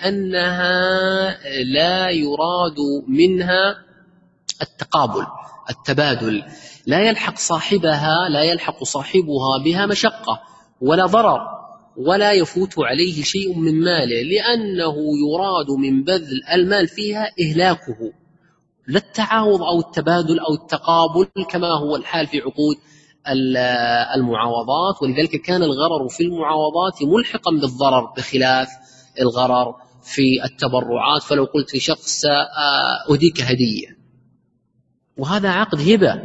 لأنها لا يراد منها التقابل التبادل، لا يلحق صاحبها لا يلحق صاحبها بها مشقة ولا ضرر، ولا يفوت عليه شيء من ماله، لأنه يراد من بذل المال فيها إهلاكه، لا التعاوض أو التبادل أو التقابل كما هو الحال في عقود المعاوضات. ولذلك كان الغرر في المعاوضات ملحقا بالضرر بخلاف الغرر في التبرعات. فلو قلت لشخص أهديك هدية، وهذا عقد هبة،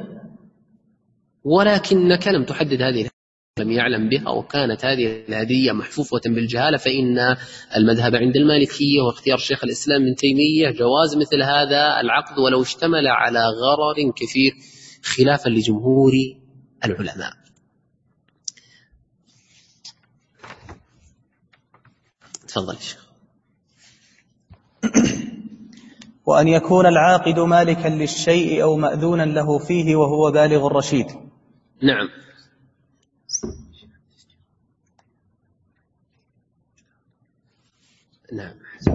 ولكنك لم تحدد هذه لم يعلم بها، وكانت هذه الهدية محفوفة بالجهالة، فإن المذهب عند المالكية واختيار شيخ الإسلام ابن تيمية جواز مثل هذا العقد ولو اشتمل على غرر كثير، خلافا لجمهور العلماء. تفضل شيخ. وأن يكون العاقد مالكا للشيء أو مأذونا له فيه وهو بالغ الرشيد. نعم. نعم.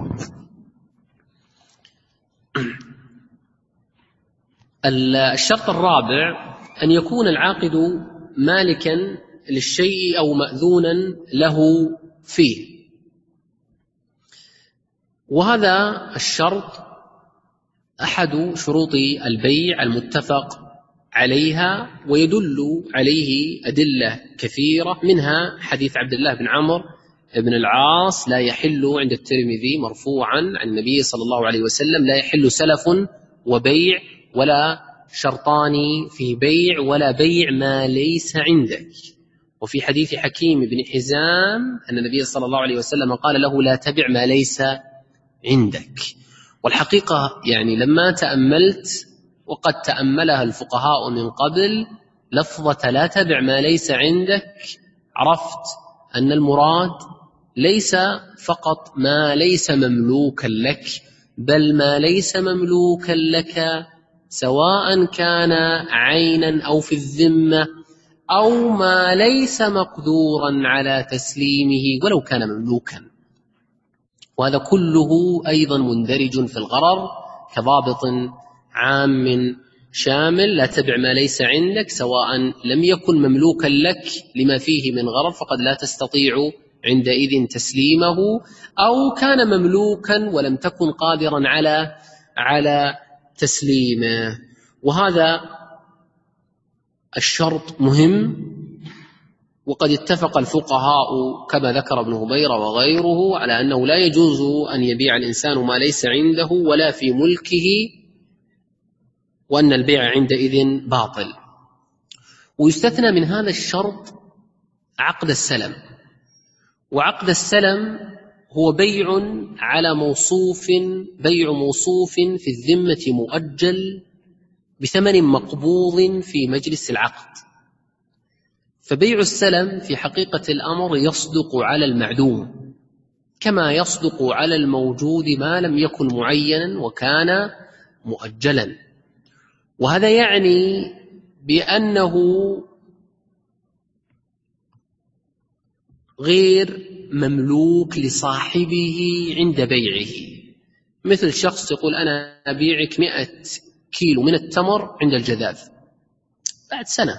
الشرط الرابع أن يكون العاقد مالكا للشيء أو مأذونا له فيه. وهذا الشرط أحد شروط البيع المتفق عليها، ويدل عليه أدلة كثيرة، منها حديث عبد الله بن عمرو بن العاص لا يحل عند الترمذي مرفوعا عن النبي صلى الله عليه وسلم: لا يحل سلف وبيع، ولا شرطان في بيع، ولا بيع ما ليس عندك. وفي حديث حكيم بن حزام أن النبي صلى الله عليه وسلم قال له: لا تبع ما ليس عندك. والحقيقة يعني لما تأملت، وقد تأملها الفقهاء من قبل، لفظة لا تبع ما ليس عندك، عرفت أن المراد ليس فقط ما ليس مملوكا لك، بل ما ليس مملوكا لك سواء كان عينا أو في الذمة، أو ما ليس مقدورا على تسليمه ولو كان مملوكا. وهذا كله أيضا مندرج في الغرر كضابط عام شامل: لا تبع ما ليس عندك، سواء لم يكن مملوكا لك لما فيه من غرر فقد لا تستطيع عندئذ تسليمه، أو كان مملوكا ولم تكن قادرا على على تسليمه. وهذا الشرط مهم، وقد اتفق الفقهاء كما ذكر ابن هبيرة وغيره على أنه لا يجوز أن يبيع الإنسان ما ليس عنده ولا في ملكه، وأن البيع عندئذ باطل. ويستثنى من هذا الشرط عقد السلم. وعقد السلم هو بيع على موصوف، بيع موصوف في الذمة مؤجل بثمن مقبوض في مجلس العقد. فبيع السلم في حقيقة الأمر يصدق على المعدوم كما يصدق على الموجود ما لم يكن معينا وكان مؤجلا. وهذا يعني بأنه غير مملوك لصاحبه عند بيعه. مثل شخص يقول: أنا أبيعك مئة كيلو من التمر عند الجذاذ بعد سنة،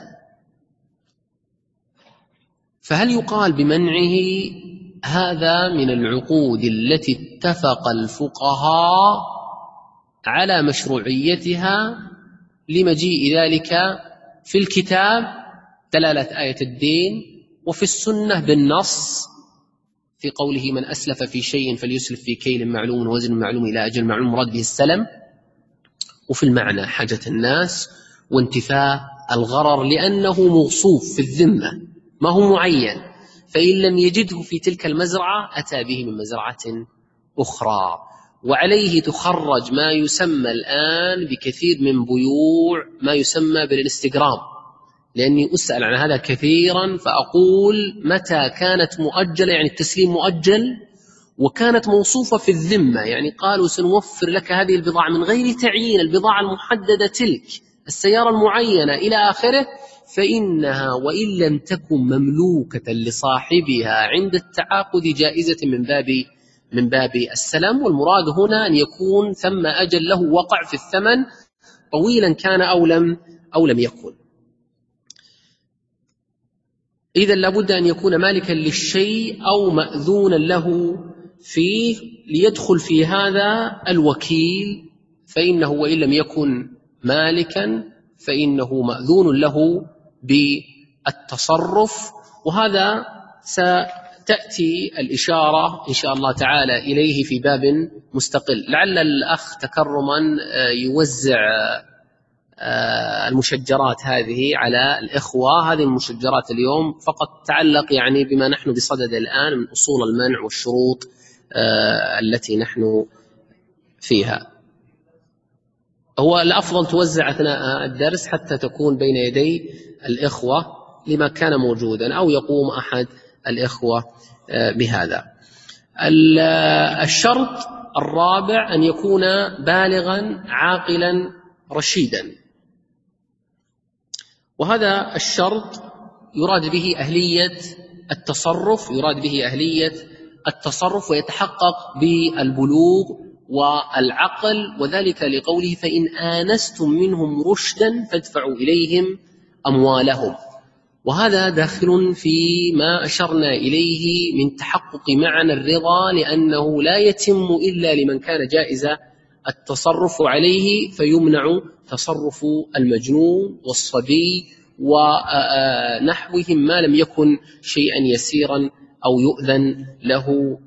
فهل يقال بمنعه؟ هذا من العقود التي اتفق الفقهاء على مشروعيتها لمجيء ذلك في الكتاب دلالة آية الدين، وفي السنة بالنص في قوله: من أسلف في شيء فليسلف في كيل معلوم ووزن معلوم إلى أجل معلوم، مراد به السلم. وفي المعنى حاجة الناس وانتفاء الغرر، لأنه موصوف في الذمة ما هو معين، فإن لم يجده في تلك المزرعة أتى به من مزرعة أخرى. وعليه تخرج ما يسمى الآن بكثير من بيوع ما يسمى بالإنستغرام، لأني أسأل عن هذا كثيرا، فأقول: متى كانت مؤجلة يعني التسليم مؤجل وكانت موصوفة في الذمة، يعني قالوا سنوفر لك هذه البضاعة من غير تعيين البضاعة المحددة تلك، السيارة المعينة إلى آخره، فإنها وإن لم تكن مملوكة لصاحبها عند التعاقد جائزة من باب من باب السلم. والمراد هنا أن يكون ثم أجل له وقع في الثمن طويلا كان أو لم أو لم يكن. إذا لابد أن يكون مالكا للشيء أو مأذونا له فيه، ليدخل في هذا الوكيل، فإنه وإن لم يكن مالكا فإنه مأذون له بالتصرف. وهذا ستأتي الإشارة إن شاء الله تعالى إليه في باب مستقل. لعل الأخ تكرما يوزع المشجرات هذه على الإخوة. هذه المشجرات اليوم فقط تعلق يعني بما نحن بصدد الآن من أصول المنع والشروط التي نحن فيها. هو الأفضل توزع أثناء الدرس حتى تكون بين يدي الإخوة لما كان موجودا، أو يقوم أحد الإخوة بهذا. الشرط الرابع أن يكون بالغا عاقلا رشيدا، وهذا الشرط يراد به أهلية التصرف، يراد به أهلية التصرف ويتحقق بالبلوغ والعقل، وذلك لقوله: فإن آنستم منهم رشدا فادفعوا إليهم أموالهم. وهذا داخل فيما أشرنا إليه من تحقق معنى الرضا، لأنه لا يتم إلا لمن كان جائز التصرف عليه، فيمنع تصرف المجنون والصبي ونحوهم ما لم يكن شيئا يسيرا أو يؤذن له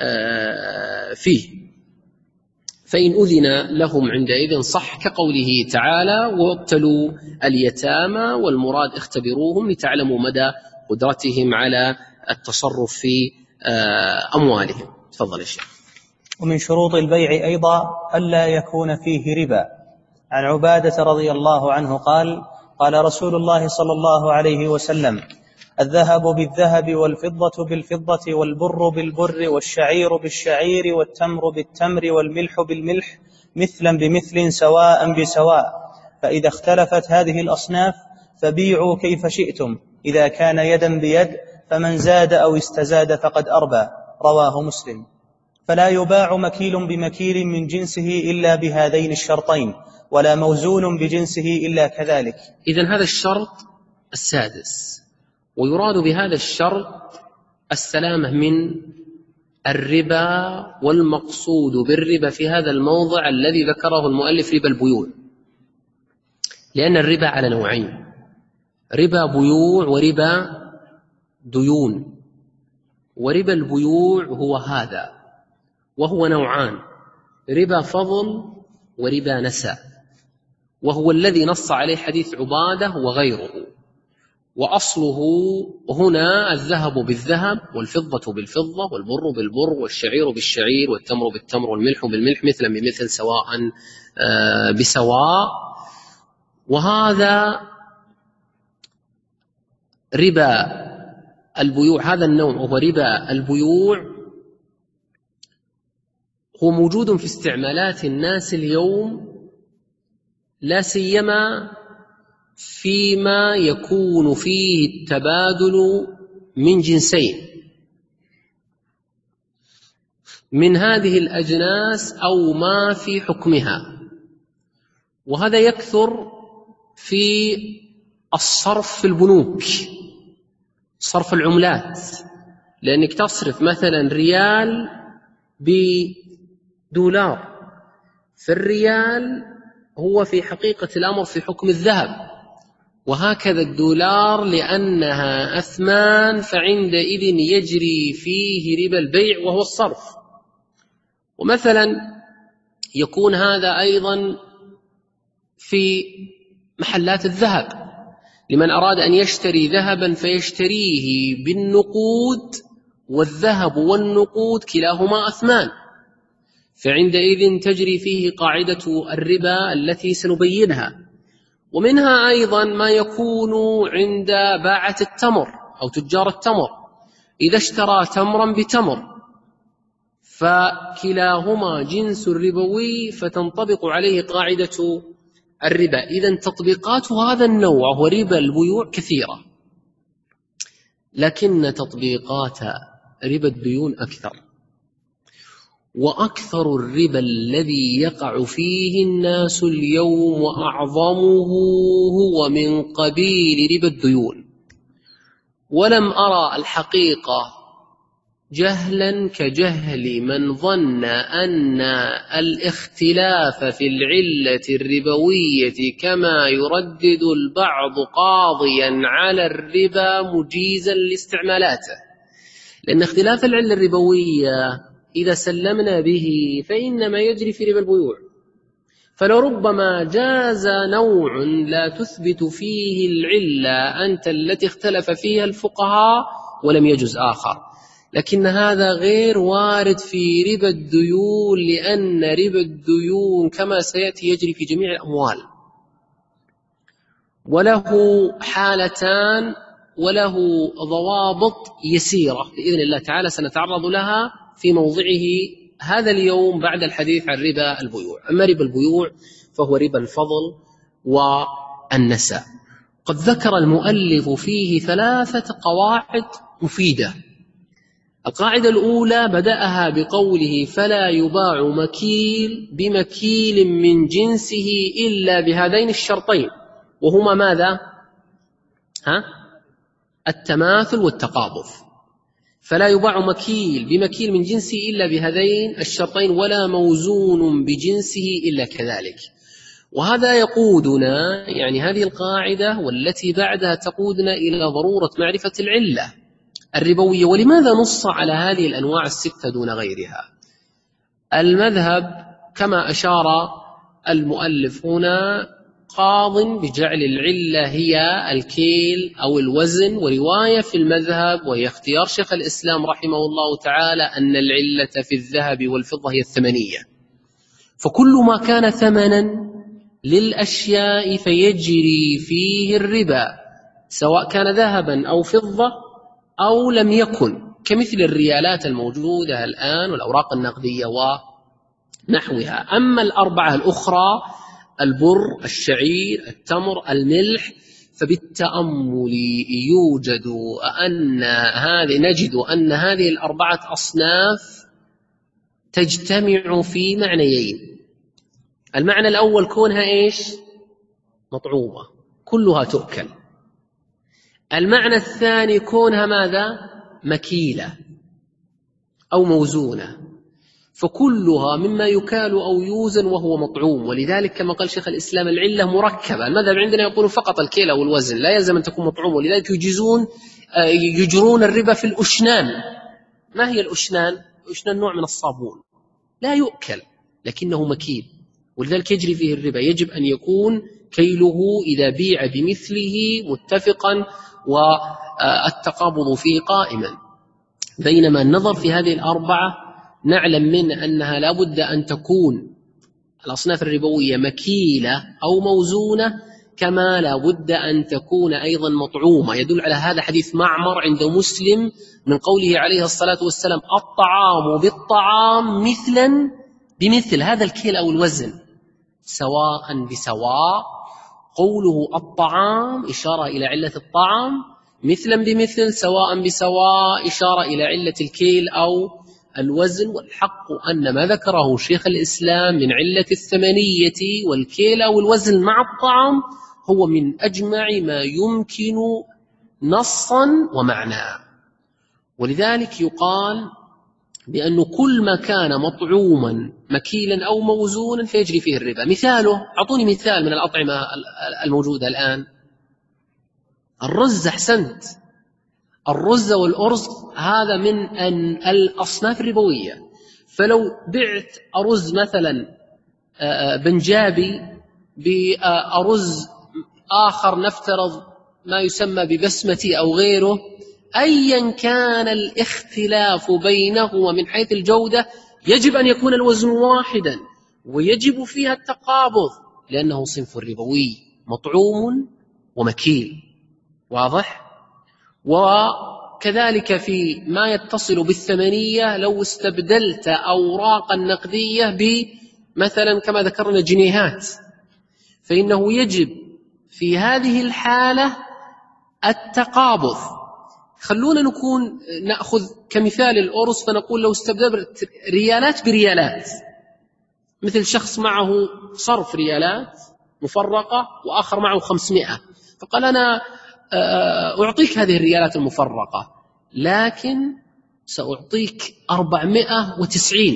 فيه. فإن أذن لهم عندئذ صح، كقوله تعالى: وابتلوا اليتامى، والمراد اختبروهم لتعلموا مدى قدرتهم على التصرف في أموالهم. تفضل يا شيخ. ومن شروط البيع أيضا ألا يكون فيه ربا. عن عبادة رضي الله عنه قال: قال رسول الله صلى الله عليه وسلم: الذهب بالذهب والفضة بالفضة والبر بالبر والشعير بالشعير والتمر بالتمر والملح بالملح مثلا بمثل سواء بسواء، فإذا اختلفت هذه الأصناف فبيعوا كيف شئتم، إذا كان يدا بيد، فمن زاد أو استزاد فقد أربى. رواه مسلم. فلا يباع مكيل بمكيل من جنسه إلا بهذين الشرطين، ولا موزون بجنسه إلا كذلك. إذن هذا الشرط السادس، ويراد بهذا الشرط السلامة من الربا، والمقصود بالربا في هذا الموضع الذي ذكره المؤلف ربا البيوع، لأن الربا على نوعين: ربا بيوع وربا ديون. وربا البيوع هو هذا، وهو نوعان: ربا فضل وربا نسى، وهو الذي نص عليه حديث عبادة وغيره. وأصله هنا الذهب بالذهب والفضة بالفضة والبر بالبر والشعير بالشعير والتمر بالتمر والملح بالملح مثلا بمثل سواء بسواء. وهذا ربا البيوع، هذا النوع وهو ربا البيوع، هو موجود في استعمالات الناس اليوم، لا سيما فيما يكون فيه التبادل من جنسين من هذه الأجناس أو ما في حكمها. وهذا يكثر في الصرف في البنوك، صرف العملات، لأنك تصرف مثلا ريال بدولار، فالريال هو في حقيقة الأمر في حكم الذهب، وهكذا الدولار لأنها أثمان، فعندئذ يجري فيه ربا البيع وهو الصرف. ومثلا يكون هذا أيضا في محلات الذهب، لمن أراد أن يشتري ذهبا فيشتريه بالنقود، والذهب والنقود كلاهما أثمان، فعندئذ تجري فيه قاعدة الربا التي سنبينها. ومنها أيضا ما يكون عند باعة التمر أو تجار التمر، إذا اشترى تمرا بتمر فكلاهما جنس ربوي، فتنطبق عليه قاعدة الربا. إذن تطبيقات هذا النوع هو ربا البيوع كثيرة، لكن تطبيقات ربا الديون أكثر. وأكثر الربا الذي يقع فيه الناس اليوم وأعظمه هو من قبيل ربا الديون. ولم أرى الحقيقة جهلا كجهل من ظن أن الاختلاف في العلة الربوية كما يردد البعض قاضيا على الربا مجيزا لاستعمالاته، لأن اختلاف العلة الربوية إذا سلمنا به فإنما يجري في ربا البيوع، فلربما جاز نوع لا تثبت فيه العلة أنت التي اختلف فيها الفقهاء ولم يجز آخر، لكن هذا غير وارد في ربا الديون، لأن ربا الديون كما سيأتي يجري في جميع الأموال، وله حالتان وله ضوابط يسيرة بإذن الله تعالى سنتعرض لها في موضعه هذا اليوم بعد الحديث عن ربا البيوع. أما ربا البيوع فهو ربا الفضل والنسى. قد ذكر المؤلف فيه ثلاثة قواعد مفيدة. القاعدة الأولى بدأها بقوله: فلا يباع مكيل بمكيل من جنسه إلا بهذين الشرطين، وهما ماذا؟ ها؟ التماثل والتقابض، فلا يباع مكيل بمكيل من جنسه إلا بهذين الشرطين، ولا موزون بجنسه إلا كذلك. وهذا يقودنا، يعني هذه القاعدة والتي بعدها تقودنا إلى ضرورة معرفة العلة الربوية. ولماذا نص على هذه الأنواع الستة دون غيرها؟ المذهب كما أشار المؤلف هنا قاض بجعل العلة هي الكيل أو الوزن، ورواية في المذهب وهي اختيار شيخ الإسلام رحمه الله تعالى أن العلة في الذهب والفضة هي الثمنية. فكل ما كان ثمنا للأشياء فيجري فيه الربا، سواء كان ذهبا أو فضة أو لم يكن، كمثل الريالات الموجودة الآن والأوراق النقدية ونحوها. أما الأربعة الأخرى، البر، الشعير، التمر، الملح، فبالتأمل يوجد أن هذه نجد أن هذه الأربعة أصناف تجتمع في معنيين. المعنى الأول كونها إيش؟ مطعومة، كلها تؤكل. المعنى الثاني كونها ماذا؟ مكيلة أو موزونة، فكلها مما يكال أو يوزن وهو مطعوم. ولذلك كما قال شيخ الإسلام العلة مركبة. المذهب عندنا يقول فقط الكيل أو الوزن، لا يلزم أن تكون مطعوم. ولذلك يجيزون يجرون الربا في الأشنان. ما هي الأشنان؟ الأشنان نوع من الصابون لا يؤكل لكنه مكيل، ولذلك يجري فيه الربا. يجب أن يكون كيله إذا بيع بمثله متفقا والتقابض فيه قائما. بينما النظر في هذه الأربعة نعلم من أنها لا بد أن تكون الأصناف الربوية مكيلة أو موزونة، كما لا بد أن تكون أيضا مطعومة. يدل على هذا حديث معمر عند مسلم من قوله عليه الصلاة والسلام: الطعام بالطعام مثلا بمثل. هذا الكيل أو الوزن سواء بسواء. قوله الطعام إشارة إلى علة الطعام، مثلا بمثل سواء بسواء إشارة إلى علة الكيل أو الوزن. والحق أن ما ذكره شيخ الإسلام من علة الثمنية والكيل أو الوزن مع الطعام هو من أجمع ما يمكن نصا ومعنى. ولذلك يقال بأن كل ما كان مطعوما مكيلا أو موزونا فيجري فيه الربا. مثاله، أعطوني مثال من الأطعمة الموجودة الآن. الرز، أحسنت، الرز والأرز هذا من الأصناف الربوية. فلو بعت أرز مثلا بنجابي بأرز آخر نفترض ما يسمى ببسمتي أو غيره، أيا كان الاختلاف بينهما من حيث الجودة يجب أن يكون الوزن واحدا ويجب فيها التقابض، لأنه صنف ربوي مطعوم ومكيل. واضح؟ وكذلك في ما يتصل بالثمنية، لو استبدلت أوراق النقدية بمثلا كما ذكرنا جنيهات، فإنه يجب في هذه الحالة التقابض. خلونا نكون نأخذ كمثال الأرز، فنقول لو استبدلت ريالات بريالات، مثل شخص معه صرف ريالات مفرقة وآخر معه خمسمائة، فقال أنا أعطيك هذه الريالات المفرقة لكن سأعطيك أربعمائة وتسعين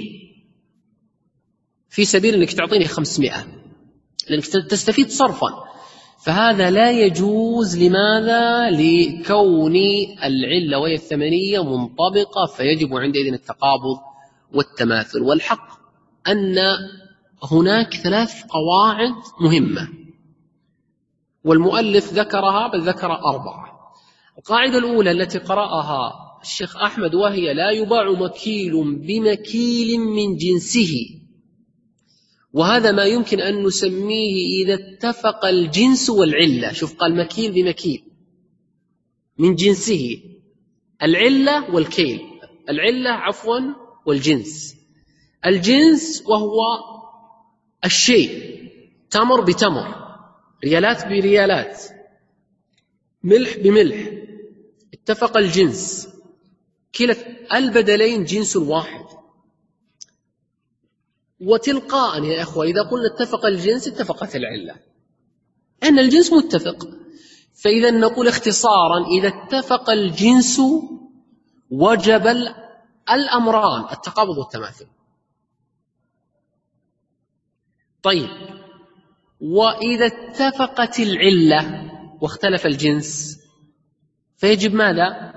في سبيل أنك تعطيني خمسمائة، لأنك تستفيد صرفا. فهذا لا يجوز. لماذا؟ لكون العلة وهي الثمنية منطبقة، فيجب عندئذ التقابض والتماثل. والحق أن هناك ثلاث قواعد مهمة، والمؤلف ذكرها، بل ذكر أربعة. القاعدة الأولى التي قرأها الشيخ أحمد وهي: لا يباع مكيل بمكيل من جنسه. وهذا ما يمكن أن نسميه إذا اتفق الجنس والعلة. شوف، قال مكيل بمكيل من جنسه، العلة والكيل، العلة عفوا والجنس. الجنس وهو الشيء، تمر بتمر، ريالات بريالات، ملح بملح، اتفق الجنس. كلا البدلين جنس واحد. وتلقاء يا أخوة إذا قلنا اتفق الجنس اتفقت العلة، أن الجنس متفق. فإذا نقول اختصارا: إذا اتفق الجنس وجب الأمران التقابض والتماثل. طيب، وإذا اتفقت العلة واختلف الجنس فيجب ماذا؟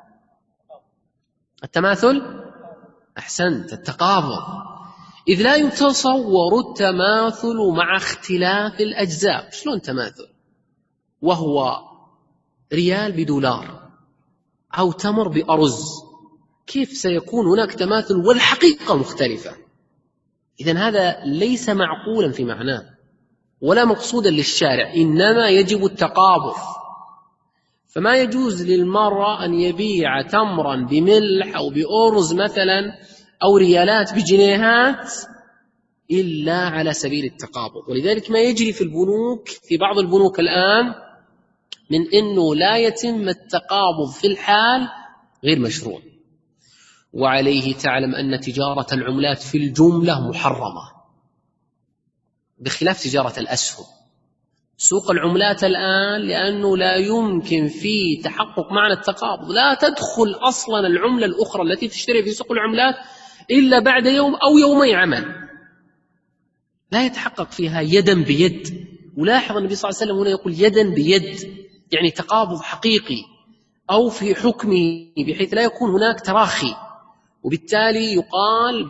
التماثل. أحسنت، التقابض، إذ لا يتصور التماثل مع اختلاف الأجزاء. شلون تماثل وهو ريال بدولار أو تمر بأرز؟ كيف سيكون هناك تماثل والحقيقة مختلفة؟ إذن هذا ليس معقولا في معناه ولا مقصودا للشارع، إنما يجب التقابض. فما يجوز للمرأة أن يبيع تمرا بملح أو بأرز مثلا أو ريالات بجنيهات إلا على سبيل التقابض. ولذلك ما يجري في البنوك، في بعض البنوك الآن، من أنه لا يتم التقابض في الحال غير مشروع. وعليه تعلم أن تجارة العملات في الجملة محرمة بخلاف تجارة الأسهم. سوق العملات الآن لأنه لا يمكن فيه تحقق معنى التقابض، لا تدخل أصلا العملة الأخرى التي تشتري في سوق العملات إلا بعد يوم أو يومي عمل، لا يتحقق فيها يدا بيد. ولاحظ النبي صلى الله عليه وسلم هنا يقول يدا بيد، يعني تقابض حقيقي أو في حكمه بحيث لا يكون هناك تراخي. وبالتالي يقال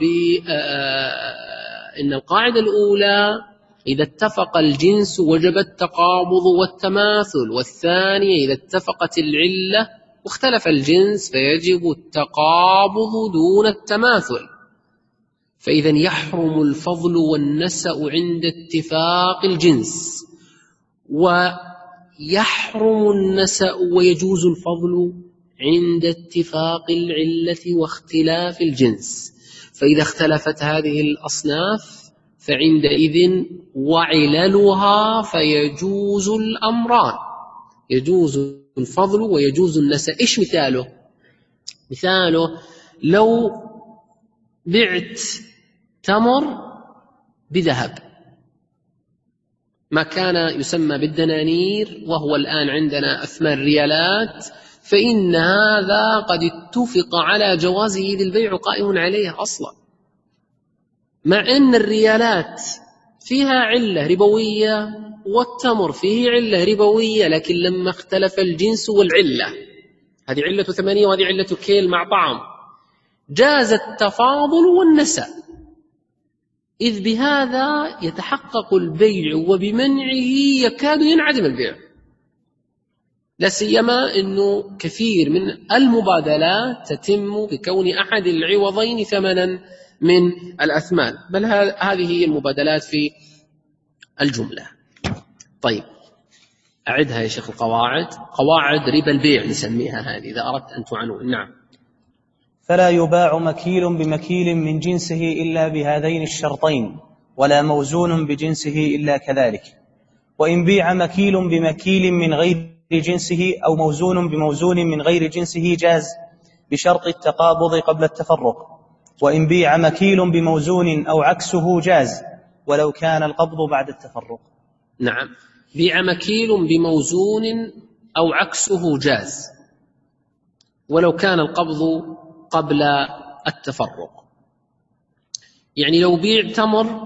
بأن القاعدة الأولى إذا اتفق الجنس وجب التقابض والتماثل، والثانية إذا اتفقت العلة واختلف الجنس فيجب التقابض دون التماثل. فإذا يحرم الفضل والنسأ عند اتفاق الجنس، ويحرم النسأ ويجوز الفضل عند اتفاق العلة واختلاف الجنس. فإذا اختلفت هذه الأصناف فعندئذ وعللها فيجوز الأمران، يجوز الفضل ويجوز النسأ. إيش مثاله؟ مثاله لو بعت تمر بذهب، ما كان يسمى بالدنانير وهو الآن عندنا أثمان ريالات، فإن هذا قد اتفق على جوازه إذ البيع قائم عليه أصلا، مع أن الريالات فيها علة ربوية والتمر فيه علة ربوية، لكن لما اختلف الجنس والعلة، هذه علة ثمانية وهذه علة كيل مع طعم، جاز التفاضل والنسأ، إذ بهذا يتحقق البيع وبمنعه يكاد ينعدم البيع. لا سيما أنه كثير من المبادلات تتم بكون أحد العوضين ثمنا من الأثمان، بل هذه هي المبادلات في الجملة. طيب، أعدها يا شيخ القواعد، قواعد ربا البيع نسميها هذه إذا أردت أن تعنون. نعم. فلا يباع مكيل بمكيل من جنسه إلا بهذين الشرطين، ولا موزون بجنسه إلا كذلك. وإن بيع مكيل بمكيل من غير جنسه أو موزون بموزون من غير جنسه جاز بشرط التقابض قبل التفرق. وإن بيع مكيل بموزون أو عكسه جاز ولو كان القبض بعد التفرق. نعم، بيع مكيل بموزون أو عكسه جاز ولو كان القبض قبل التفرق. يعني لو بيع تمر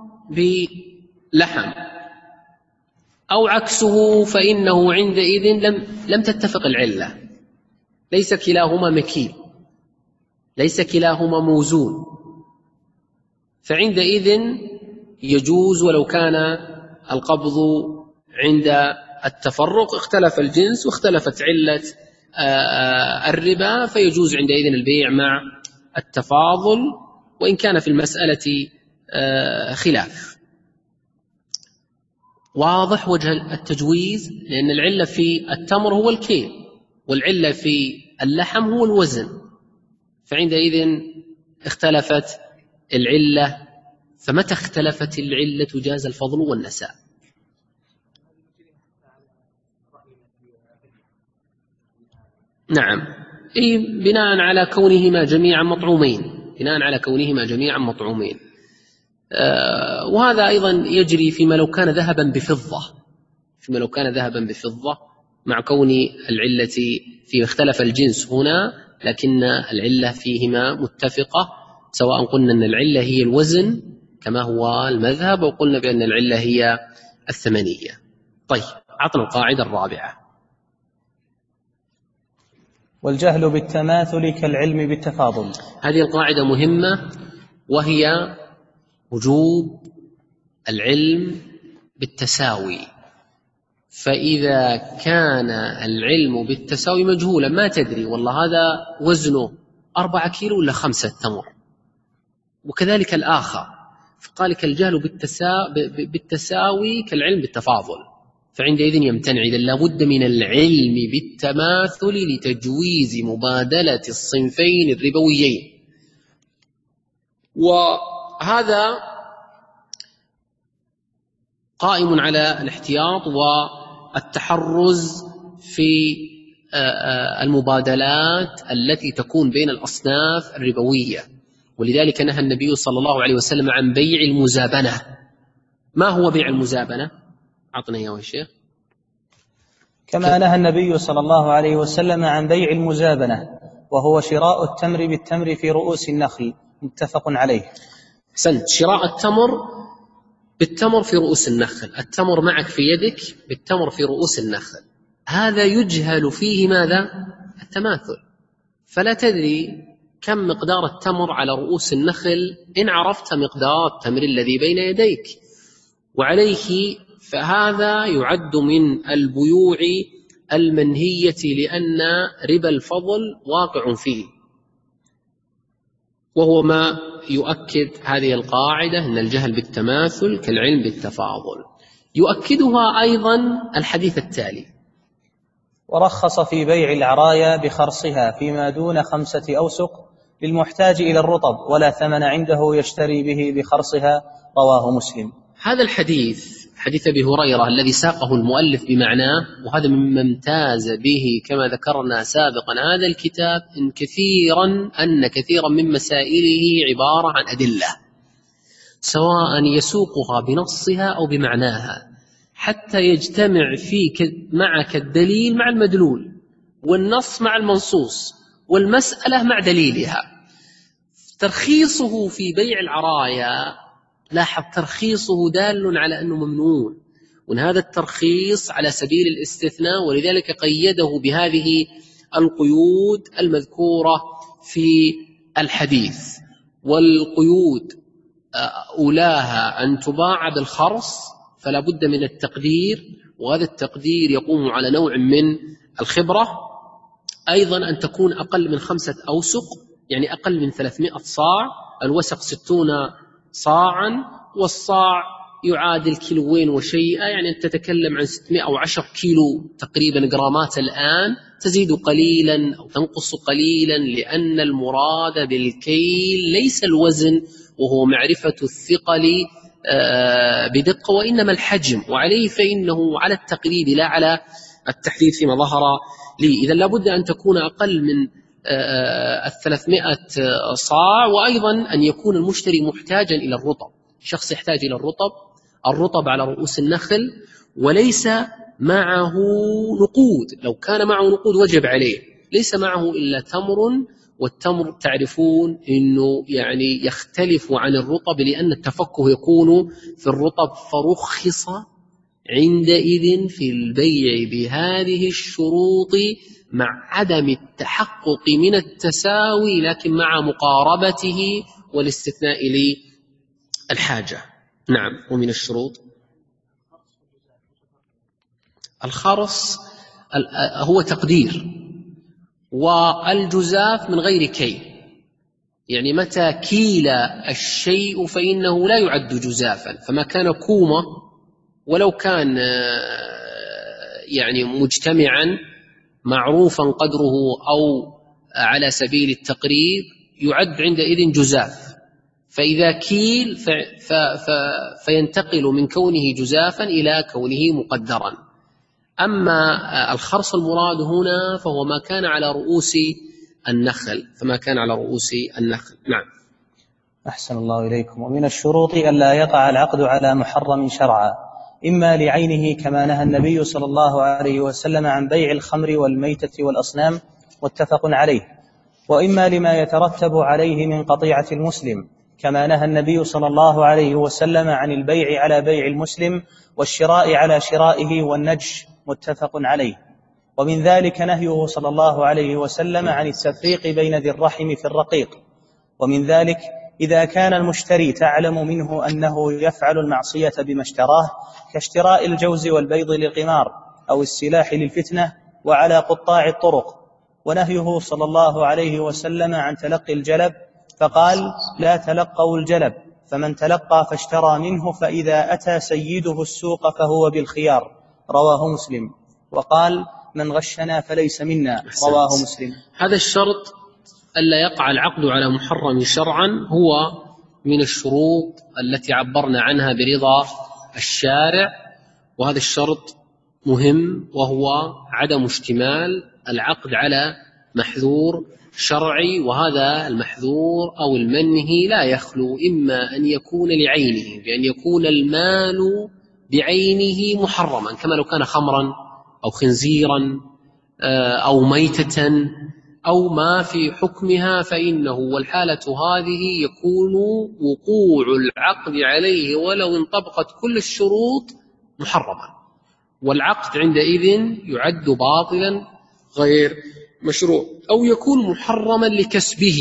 بلحم أو عكسه فإنه عندئذ لم, لم تتفق العلة، ليس كلاهما مكيل، ليس كلاهما موزون، فعندئذ يجوز ولو كان القبض عند التفرق. اختلف الجنس واختلفت علة الربا فيجوز عندئذ البيع مع التفاضل، وإن كان في المسألة خلاف. واضح وجه التجويز، لأن العلة في التمر هو الكيل والعلة في اللحم هو الوزن، فعندئذ اختلفت العلة، فمتى اختلفت العلة جاز الفضل والنساء. نعم، أي بناء على كونهما جميعا مطعومين، بناء على كونهما جميعا مطعومين. آه وهذا أيضا يجري فيما لو كان ذهبا بفضة، فيما لو كان ذهبا بفضة مع كون العلة في اختلف الجنس هنا، لكن العلة فيهما متفقة، سواء قلنا أن العلة هي الوزن كما هو المذهب، وقلنا بأن العلة هي الثمنية. طيب، عطنا القاعدة الرابعة. والجهل بالتماثل كالعلم بالتفاضل. هذه القاعدة مهمة، وهي وجوب العلم بالتساوي. فإذا كان العلم بالتساوي مجهولا، ما تدري والله هذا وزنه أربعة كيلو ولا خمسة تمر، وكذلك الآخر، فقال لك الجهل بالتساوي كالعلم بالتفاضل، فعندئذ يمتنع. إذا لابد من العلم بالتماثل لتجويز مبادلة الصنفين الربويين. وهذا قائم على الاحتياط والتحرز في المبادلات التي تكون بين الأصناف الربوية، ولذلك نهى النبي صلى الله عليه وسلم عن بيع المزابنة. ما هو بيع المزابنة؟ أعطنا يا شيخ. كما نهى النبي صلى الله عليه وسلم عن بيع المزابنة، وهو شراء التمر بالتمر في رؤوس النخل، متفق عليه. سنت شراء التمر بالتمر في رؤوس النخل، التمر معك في يدك بالتمر في رؤوس النخل، هذا يجهل فيه ماذا؟ التماثل، فلا تدري كم مقدار التمر على رؤوس النخل إن عرفت مقدار التمر الذي بين يديك، وعليه فهذا يعد من البيوع المنهية، لأن ربا الفضل واقع فيه، وهو ما يؤكد هذه القاعدة أن الجهل بالتماثل كالعلم بالتفاضل. يؤكدها أيضا الحديث التالي: ورخص في بيع العرايا بخرصها فيما دون خمسة أوسق للمحتاج إلى الرطب، ولا ثمن عنده يشتري به بخرصها، رواه مسلم. هذا الحديث حديث أبي هريرة الذي ساقه المؤلف بمعناه، وهذا مما امتاز به كما ذكرنا سابقا هذا الكتاب إن كثيرا أن كثيرا من مسائله عبارة عن أدلة، سواء يسوقها بنصها أو بمعناها، حتى يجتمع فيك معك الدليل مع المدلول، والنص مع المنصوص، والمسألة مع دليلها. ترخيصه في بيع العرايا، لاحظ ترخيصه دال على أنه ممنوع، وأن هذا الترخيص على سبيل الاستثناء، ولذلك قيده بهذه القيود المذكورة في الحديث. والقيود أولاها أن تباع بالخرص، فلا بد من التقدير، وهذا التقدير يقوم على نوع من الخبرة. أيضا أن تكون أقل من خمسة أوسق، يعني أقل من ثلاثمائة صاع، الوسق ستون صاعا، والصاع يعادل كيلوين وشيئا، يعني أنت تتكلم عن ستمائة وعشرة كيلو تقريبا جرامات الآن، تزيد قليلا أو تنقص قليلا، لأن المراد بالكيل ليس الوزن وهو معرفة الثقل بدقة، وإنما الحجم، وعليه فإنه على التقريب لا على التحديد فيما ظهر لي. إذا لابد أن تكون أقل من الثلاثمائة صاع، وأيضا أن يكون المشتري محتاجا إلى الرطب، شخص يحتاج إلى الرطب الرطب على رؤوس النخل، وليس معه نقود. لو كان معه نقود وجب عليه، ليس معه إلا تمر، والتمر تعرفون أنه يعني يختلف عن الرطب، لأن التفكه يكون في الرطب، فرخص عندئذ في البيع بهذه الشروط مع عدم التحقق من التساوي، لكن مع مقاربته والاستثناء للحاجة. نعم. ومن الشروط الخرص هو تقدير، والجزاف من غير كيل، يعني متى كيل الشيء فإنه لا يعد جزافا، فما كان كومة ولو كان يعني مجتمعا معروفا قدره أو على سبيل التقريب يعد عندئذ جزاف، فإذا كيل ف... ف... ف... فينتقل من كونه جزافا إلى كونه مقدرا. أما الخرص المراد هنا فهو ما كان على رؤوس النخل، فما كان على رؤوس النخل. نعم. أحسن الله إليكم. ومن الشروط ألا يقع العقد على محرم شرعا، إما لعينه كما نهى النبي صلى الله عليه وسلم عن بيع الخمر والميتة والأصنام متفق عليه، وإما لما يترتب عليه من قطيعة المسلم كما نهى النبي صلى الله عليه وسلم عن البيع على بيع المسلم والشراء على شرائه والنجش متفق عليه. ومن ذلك نهيه صلى الله عليه وسلم عن التفريق بين ذي الرحم في الرقيق. ومن ذلك إذا كان المشتري تعلم منه أنه يفعل المعصية بما اشتراه كاشتراء الجوز والبيض للقمار أو السلاح للفتنة وعلى قطاع الطرق. ونهيه صلى الله عليه وسلم عن تلقي الجلب فقال لا تلقوا الجلب، فمن تلقى فاشترى منه فإذا أتى سيده السوق فهو بالخيار، رواه مسلم. وقال من غشنا فليس منا، رواه مسلم. هذا الشرط ألا يقع العقد على محرم شرعا هو من الشروط التي عبرنا عنها برضا الشارع، وهذا الشرط مهم، وهو عدم اشتمال العقد على محذور شرعي. وهذا المحذور أو المنهي لا يخلو إما أن يكون لعينه بأن يكون المال بعينه محرما كما لو كان خمرا أو خنزيرا أو ميتة أو ما في حكمها، فإنه والحالة هذه يكون وقوع العقد عليه ولو انطبقت كل الشروط محرما، والعقد عندئذ يعد باطلا غير مشروع. أو يكون محرما لكسبه،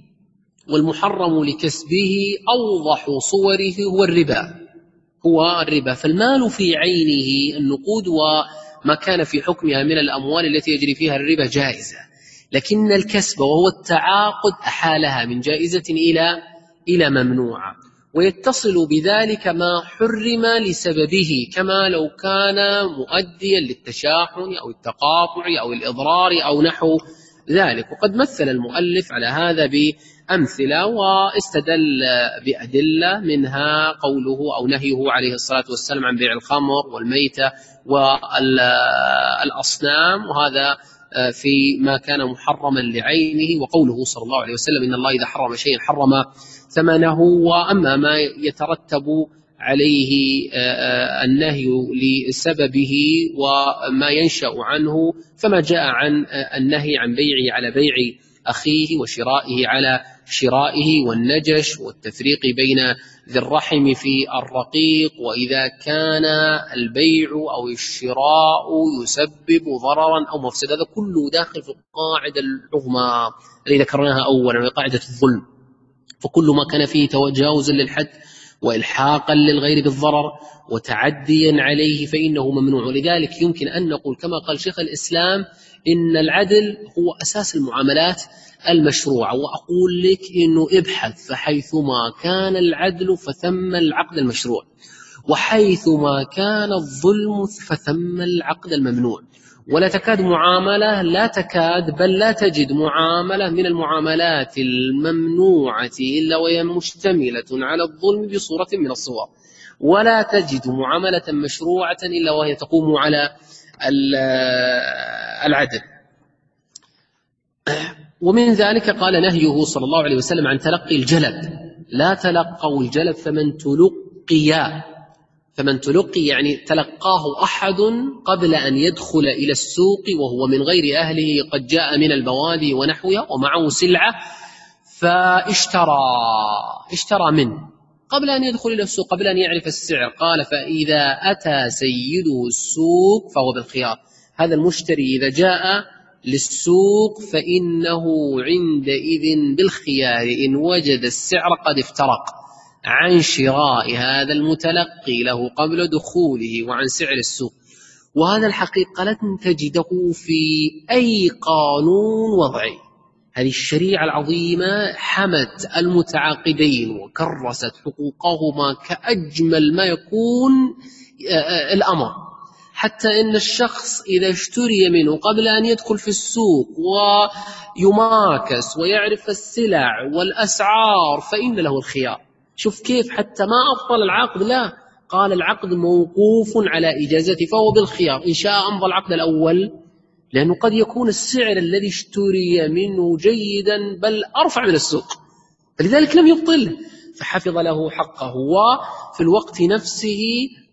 والمحرم لكسبه أوضح صوره هو الربا هو الربا فالمال في عينه النقود وما كان في حكمها من الأموال التي يجري فيها الربا جائزة، لكن الكسب وهو التعاقد أحالها من جائزة إلى إلى ممنوعة، ويتصل بذلك ما حرم لسببه كما لو كان مؤديا للتشاحن أو التقاطع أو الإضرار أو نحو ذلك. وقد مثل المؤلف على هذا بأمثلة واستدل بأدلة، منها قوله أو نهيه عليه الصلاة والسلام عن بيع الخمر والميتة والأصنام، وهذا في ما كان محرما لعينه، وقوله صلى الله عليه وسلم إن الله إذا حرم شيئا حرم ثمنه. وأما ما يترتب عليه النهي لسببه وما ينشأ عنه فما جاء عن النهي عن بيعه على بيع أخيه وشرائه على شرائه والنجش والتفريق بين ذي الرحم في الرقيق، وإذا كان البيع أو الشراء يسبب ضررا أو مفسدة، هذا كله داخل في القاعدة العظمى التي ذكرناها أولا وهي قاعدة الظلم. فكل ما كان فيه تجاوزا للحد وإلحاقا للغير بالضرر وتعديا عليه فإنه ممنوع. ولذلك يمكن أن نقول كما قال شيخ الإسلام إن العدل هو أساس المعاملات المشروعة، وأقول لك إنه ابحث فحيثما كان العدل فثم العقد المشروع، وحيثما كان الظلم فثم العقد الممنوع. ولا تكاد معاملة لا تكاد بل لا تجد معاملة من المعاملات الممنوعة إلا وهي مشتملة على الظلم بصورة من الصور، ولا تجد معاملة مشروعة إلا وهي تقوم على العدل. ومن ذلك قال نهيه صلى الله عليه وسلم عن تلقي الجلب، لا تلقوا الجلب فمن تلقي فمن تلقي يعني تلقاه أحد قبل أن يدخل إلى السوق وهو من غير أهله، قد جاء من البوادي ونحوها ومعه سلعة فاشترى اشترى منه قبل أن يدخل إلى السوق قبل أن يعرف السعر. قال فإذا أتى سيده السوق فهو بالخيار. هذا المشتري إذا جاء للسوق فإنه عندئذ بالخيار إن وجد السعر قد افترق عن شراء هذا المتلقي له قبل دخوله وعن سعر السوق. وهذا الحقيقة لن تجده في أي قانون وضعي. هذه الشريعة العظيمة حمت المتعاقدين وكرست حقوقهما كأجمل ما يكون الأمر، حتى إن الشخص إذا اشتري منه قبل أن يدخل في السوق ويماكس ويعرف السلع والأسعار فإن له الخيار. شوف كيف حتى ما أبطل العقد، لا، قال العقد موقوف على إجازته فهو بالخيار، إن شاء أمضى العقد الأول، لأنه قد يكون السعر الذي اشتري منه جيدا بل أرفع من السوق، فلذلك لم يبطله فحفظ له حقه. وفي الوقت نفسه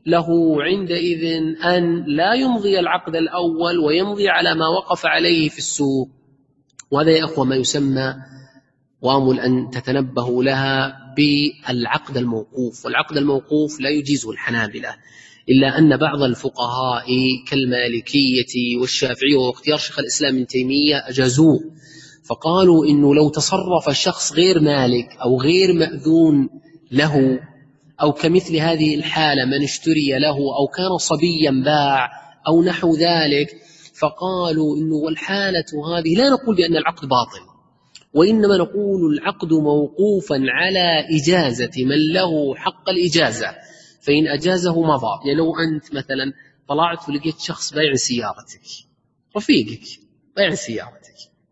له عندئذ أن لا يمضي العقد الأول ويمضي على ما وقف عليه في السوق. وهذا يا أخوة ما يسمى، وآمل أن تتنبهوا لها، بالعقد الموقوف. والعقد الموقوف لا يجيزه الحنابلة، إلا أن بعض الفقهاء كالمالكية والشافعية واختيار شيخ الإسلام ابن تيمية أجازوه، فقالوا إنه لو تصرف شخص غير مالك أو غير مأذون له، أو كمثل هذه الحالة من اشتري له أو كان صبيا باع أو نحو ذلك، فقالوا إنه والحالة هذه لا نقول بأن العقد باطل، وإنما نقول العقد موقوفا على إجازة من له حق الإجازة، فإن أجازه مضى. يعني لو أنت مثلا طلعت ولقيت شخص بايع سيارتك، رفيقك بايع سيارتك،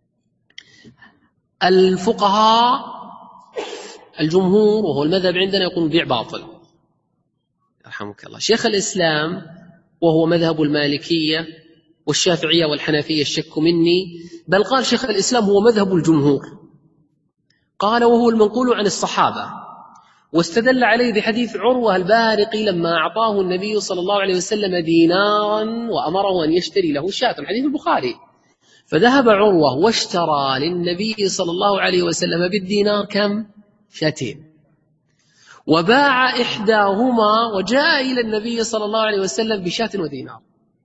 الفقهاء الجمهور وهو المذهب عندنا يقول بيع باطل، يرحمك الله. شيخ الإسلام وهو مذهب المالكية والشافعية والحنفية الشك مني، بل قال شيخ الإسلام هو مذهب الجمهور، قال وهو المنقول عن الصحابة، واستدل عليه بحديث عروة البارقي لما أعطاه النبي صلى الله عليه وسلم دينارا وأمره أن يشتري له شاة، الحديث البخاري، فذهب عروة واشترى للنبي صلى الله عليه وسلم بالدينار كم؟ شاتين، وباع إحداهما وجاء إلى النبي صلى الله عليه وسلم بشاة ودينار،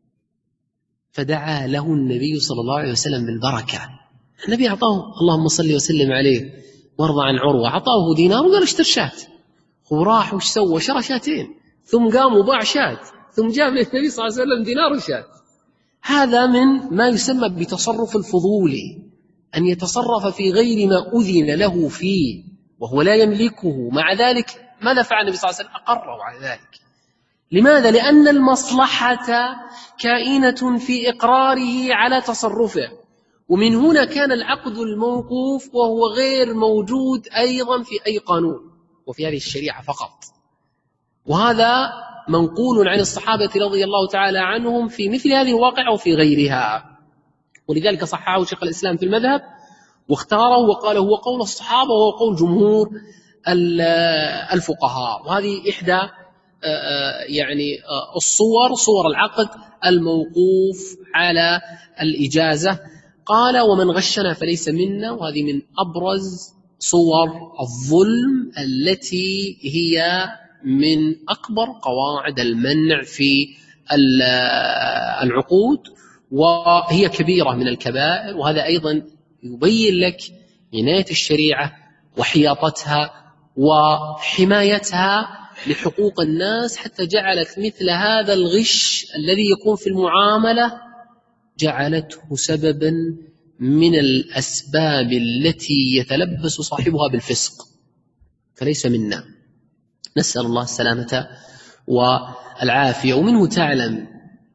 فدعا له النبي صلى الله عليه وسلم بالبركة. النبي أعطاه اللهم صل وسلم عليه وارضى عن عروة، أعطاه دينار وقال اشتر شاة، وراح وش سوى؟ شرى شاتين، ثم قام وباع شاة، ثم جاء من النبي صلى الله عليه وسلم دينار وشاة. هذا من ما يسمى بتصرف الفضولي، أن يتصرف في غير ما أذن له فيه وهو لا يملكه، مع ذلك ماذا فعل النبي صلى الله عليه وسلم؟ أقره على ذلك. لماذا؟ لأن المصلحة كائنة في إقراره على تصرفه، ومن هنا كان العقد الموقوف وهو غير موجود أيضا في أي قانون وفي هذه الشريعة فقط، وهذا منقول عن الصحابة رضي الله تعالى عنهم في مثل هذه الواقعة وفي غيرها، ولذلك صححه شيخ الإسلام في المذهب واختاره وقال هو قول الصحابة وهو قول جمهور الفقهاء. وهذه إحدى يعني الصور، صور العقد الموقوف على الإجازة. قال ومن غشنا فليس منا، وهذه من أبرز صور الظلم التي هي من أكبر قواعد المنع في العقود، وهي كبيرة من الكبائر. وهذا أيضا يبين لك عناية الشريعة وحياطتها وحمايتها لحقوق الناس، حتى جعلت مثل هذا الغش الذي يكون في المعاملة جعلته سببا من الأسباب التي يتلبس صاحبها بالفسق، فليس منا، نسأل الله السلامة والعافية. ومنه تعلم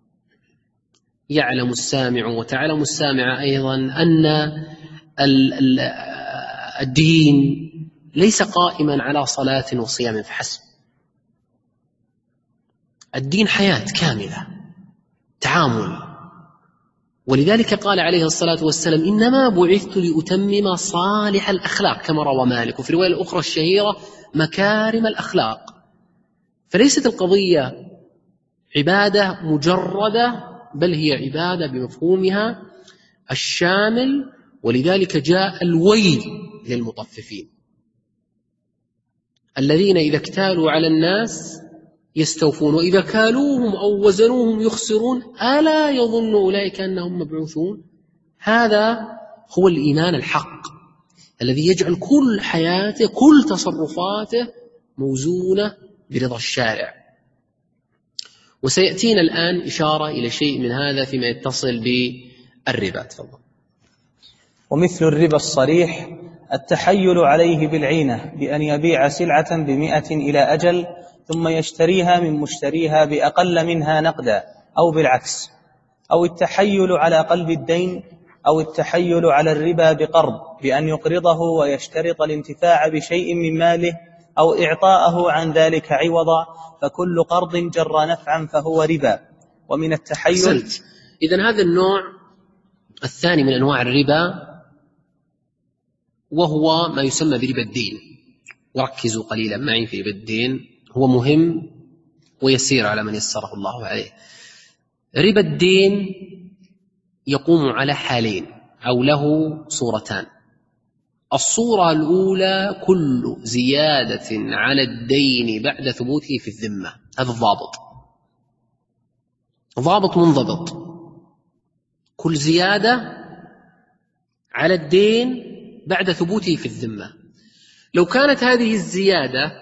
يعلم السامع وتعلم السامع أيضا أن الدين ليس قائما على صلاة وصيام فحسب، الدين حياة كاملة، تعامل. ولذلك قال عليه الصلاة والسلام إنما بعثت لأتمم صالح الأخلاق، كما روى مالك، وفي الرواية الأخرى الشهيرة مكارم الأخلاق. فليست القضية عبادة مجردة، بل هي عبادة بمفهومها الشامل. ولذلك جاء الويل للمطففين الذين إذا اكتالوا على الناس يستوفون وإذا كالوهم أو وزنوهم يخسرون، ألا يظن أولئك أنهم مبعوثون. هذا هو الإيمان الحق الذي يجعل كل حياته كل تصرفاته موزونة برضا الشارع. وسيأتينا الآن إشارة إلى شيء من هذا فيما يتصل بالربا. تفضل. ومثل الربا الصريح التحيل عليه بالعينة، بأن يبيع سلعة بمئة إلى أجل ثم يشتريها من مشتريها بأقل منها نقدا، أو بالعكس، أو التحيل على قلب الدين، أو التحيل على الربا بقرض، بأن يقرضه ويشترط الانتفاع بشيء من ماله أو إعطاءه عن ذلك عوضا، فكل قرض جر نفعا فهو ربا. ومن التحيل إذن هذا النوع الثاني من أنواع الربا وهو ما يسمى بربا الدين. وركزوا قليلا معي في ربا الدين، هو مهم ويسير على من يسره الله عليه. ربا الدين يقوم على حالين أو له صورتان. الصورة الأولى كل زيادة على الدين بعد ثبوته في الذمة، هذا الضابط، ضابط منضبط. كل زيادة على الدين بعد ثبوته في الذمة. لو كانت هذه الزيادة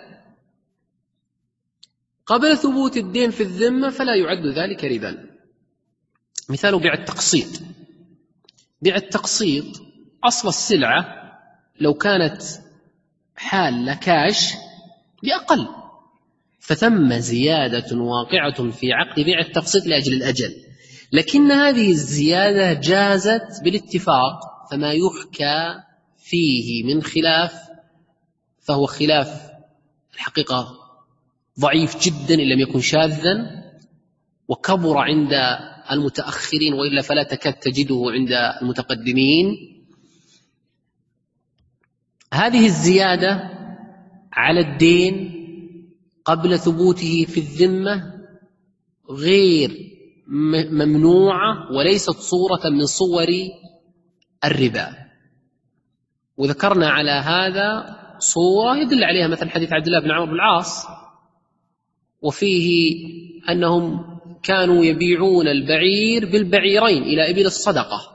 قبل ثبوت الدين في الذمة فلا يعد ذلك ربا. مثال بيع التقسيط. بيع التقسيط أصل السلعة لو كانت حالة كاش بأقل، فثم زيادة واقعة في عقد بيع التقسيط لأجل الأجل، لكن هذه الزيادة جازت بالاتفاق، فما يحكى فيه من خلاف فهو خلاف الحقيقة ضعيف جدا إن لم يكن شاذا، وكبر عند المتأخرين وإلا فلا تكاد تجده عند المتقدمين. هذه الزيادة على الدين قبل ثبوته في الذمة غير ممنوعة وليست صورة من صور الربا. وذكرنا على هذا صورة يدل عليها مثل حديث عبد الله بن عمرو بن العاص، وفيه أنهم كانوا يبيعون البعير بالبعيرين إلى إبل الصدقة،